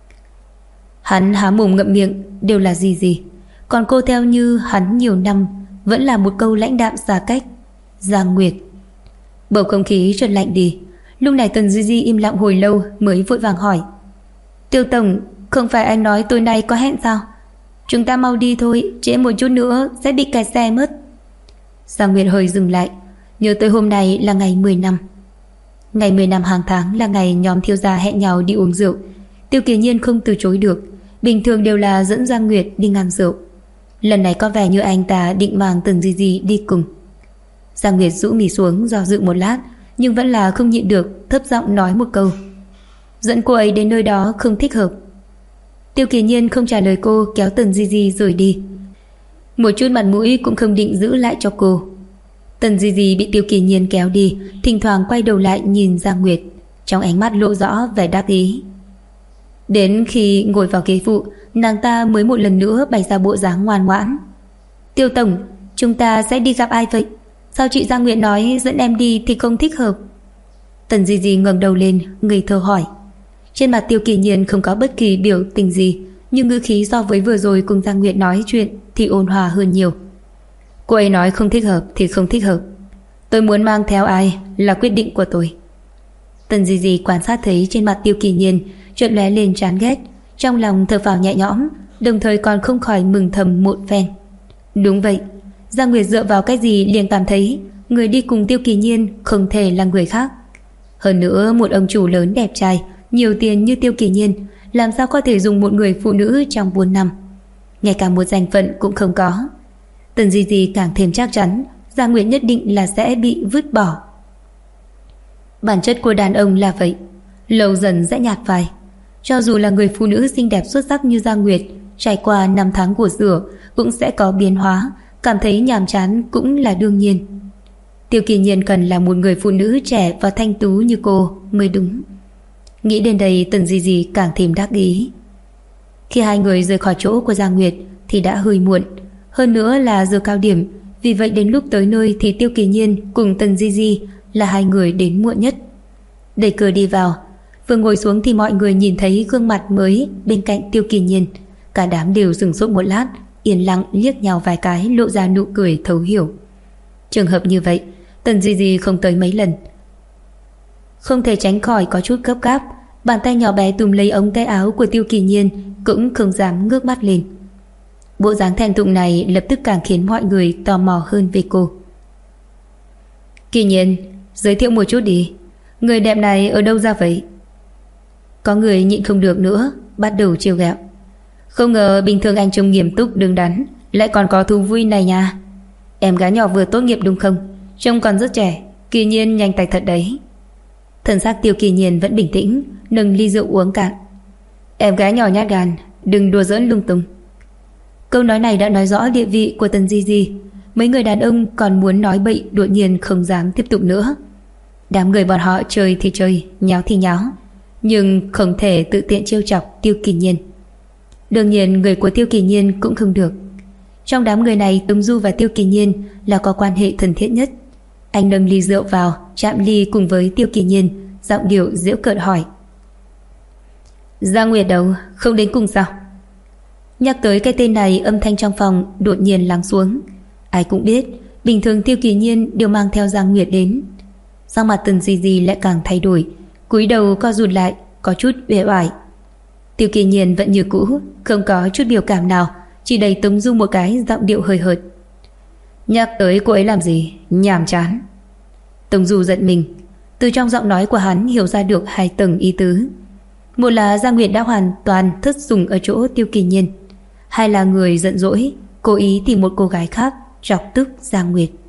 Hắn há mồm ngậm miệng đều là Di Di, còn cô theo như hắn nhiều năm vẫn là một câu lãnh đạm xa cách. Giang Nguyệt. Bầu không khí chợt lạnh đi. Lúc này Tần Di Di im lặng hồi lâu mới vội vàng hỏi: Tiêu tổng, không phải anh nói tối nay có hẹn sao? Chúng ta mau đi thôi, trễ một chút nữa sẽ bị kẹt xe mất. Giang Nguyệt hơi dừng lại, nhớ tới hôm nay là ngày 10 năm. Ngày 10 năm hàng tháng là ngày nhóm thiếu gia hẹn nhau đi uống rượu. Tiêu Kỳ Nhiên không từ chối được, bình thường đều là dẫn Giang Nguyệt đi ngăn rượu. Lần này có vẻ như anh ta định mang Tần Di Di đi cùng. Giang Nguyệt rũ mì xuống do dự một lát, nhưng vẫn là không nhịn được, thấp giọng nói một câu: Dẫn cô ấy đến nơi đó không thích hợp. Tiêu Kỳ Nhiên không trả lời cô, kéo Tần Di Di rời đi. Một chút mặt mũi cũng không định giữ lại cho cô. Tần Di Di bị Tiêu Kỳ Nhiên kéo đi, thỉnh thoảng quay đầu lại nhìn Giang Nguyệt, trong ánh mắt lộ rõ vẻ đáp ý. Đến khi ngồi vào ghế phụ, nàng ta mới một lần nữa bày ra bộ dáng ngoan ngoãn. Tiêu tổng, chúng ta sẽ đi gặp ai vậy? Sao chị Giang Nguyệt nói dẫn em đi thì không thích hợp? Tần Di Di ngẩng đầu lên, ngây thơ hỏi. Trên mặt Tiêu Kỳ Nhiên không có bất kỳ biểu tình gì, nhưng ngữ khí so với vừa rồi cùng Giang Nguyệt nói chuyện thì ôn hòa hơn nhiều. Cô ấy nói không thích hợp thì không thích hợp. Tôi muốn mang theo ai là quyết định của tôi. Tần Di Di quan sát thấy trên mặt Tiêu Kỳ Nhiên chợt lóe lên chán ghét, trong lòng thở phào nhẹ nhõm, đồng thời còn không khỏi mừng thầm một phen. Đúng vậy, Giang Nguyệt dựa vào cái gì liền cảm thấy người đi cùng Tiêu Kỳ Nhiên không thể là người khác. Hơn nữa một ông chủ lớn đẹp trai, nhiều tiền như Tiêu Kỳ Nhiên, làm sao có thể dùng một người phụ nữ trong 4 năm. Ngay cả một danh phận cũng không có. Tần Di Di càng thêm chắc chắn Giang Nguyệt nhất định là sẽ bị vứt bỏ. Bản chất của đàn ông là vậy, lâu dần sẽ nhạt phai. Cho dù là người phụ nữ xinh đẹp xuất sắc như Giang Nguyệt, trải qua 5 tháng của rửa cũng sẽ có biến hóa, cảm thấy nhàm chán cũng là đương nhiên. Tiêu Kỳ Nhiên cần là một người phụ nữ trẻ và thanh tú như cô mới đúng. Nghĩ đến đây, Tần Di Di càng thêm đắc ý. Khi hai người rời khỏi chỗ của Giang Nguyệt thì đã hơi muộn, hơn nữa là giờ cao điểm, vì vậy đến lúc tới nơi thì Tiêu Kỳ Nhiên cùng Tần Di Di là hai người đến muộn nhất. Đẩy cửa đi vào, vừa ngồi xuống thì mọi người nhìn thấy gương mặt mới bên cạnh Tiêu Kỳ Nhiên. Cả đám đều dừng sốt một lát, yên lặng liếc nhau vài cái, lộ ra nụ cười thấu hiểu. Trường hợp như vậy Tần Di Di không tới mấy lần, không thể tránh khỏi có chút gấp gáp. Bàn tay nhỏ bé túm lấy ống tay áo của Tiêu Kỳ Nhiên, cũng không dám ngước mắt lên. Bộ dáng thẹn thùng này lập tức càng khiến mọi người tò mò hơn về cô. Kỳ Nhiên, giới thiệu một chút đi, người đẹp này ở đâu ra vậy? Có người nhịn không được nữa, bắt đầu trêu ghẹo. Không ngờ bình thường anh trông nghiêm túc đứng đắn, lại còn có thú vui này nha. Em gái nhỏ vừa tốt nghiệp đúng không? Trông còn rất trẻ, Kỳ Nhiên nhanh tay thật đấy. Thần sắc Tiêu Kỳ Nhiên vẫn bình tĩnh, nâng ly rượu uống cạn. Em gái nhỏ nhát gan, đừng đùa giỡn lung tung. Câu nói này đã nói rõ địa vị của Tần Di Di. Mấy người đàn ông còn muốn nói bậy đột nhiên không dám tiếp tục nữa. Đám người bọn họ chơi thì chơi, nháo thì nháo, nhưng không thể tự tiện trêu chọc Tiêu Kỳ Nhiên. Đương nhiên người của Tiêu Kỳ Nhiên cũng không được. Trong đám người này, Tống Du và Tiêu Kỳ Nhiên là có quan hệ thân thiết nhất. Anh nâng ly rượu vào, chạm ly cùng với Tiêu Kỳ Nhiên, giọng điệu giễu cợt hỏi. Giang Nguyệt đâu, không đến cùng sao? Nhắc tới cái tên này, âm thanh trong phòng đột nhiên lắng xuống. Ai cũng biết, bình thường Tiêu Kỳ Nhiên đều mang theo Giang Nguyệt đến. Sắc mặt Tần Di Di lại càng thay đổi, cúi đầu co rụt lại, có chút uể oải. Tiêu Kỳ Nhiên vẫn như cũ, không có chút biểu cảm nào, chỉ đẩy Tống Du một cái, giọng điệu hơi hợt. Nhắc tới cô ấy làm gì, nhàm chán. Tống Du giận mình, từ trong giọng nói của hắn hiểu ra được hai tầng ý tứ. Một là Giang Nguyệt đã hoàn toàn thất sủng ở chỗ Tiêu Kỳ Nhiên, hai là người giận dỗi cố ý tìm một cô gái khác chọc tức Giang Nguyệt.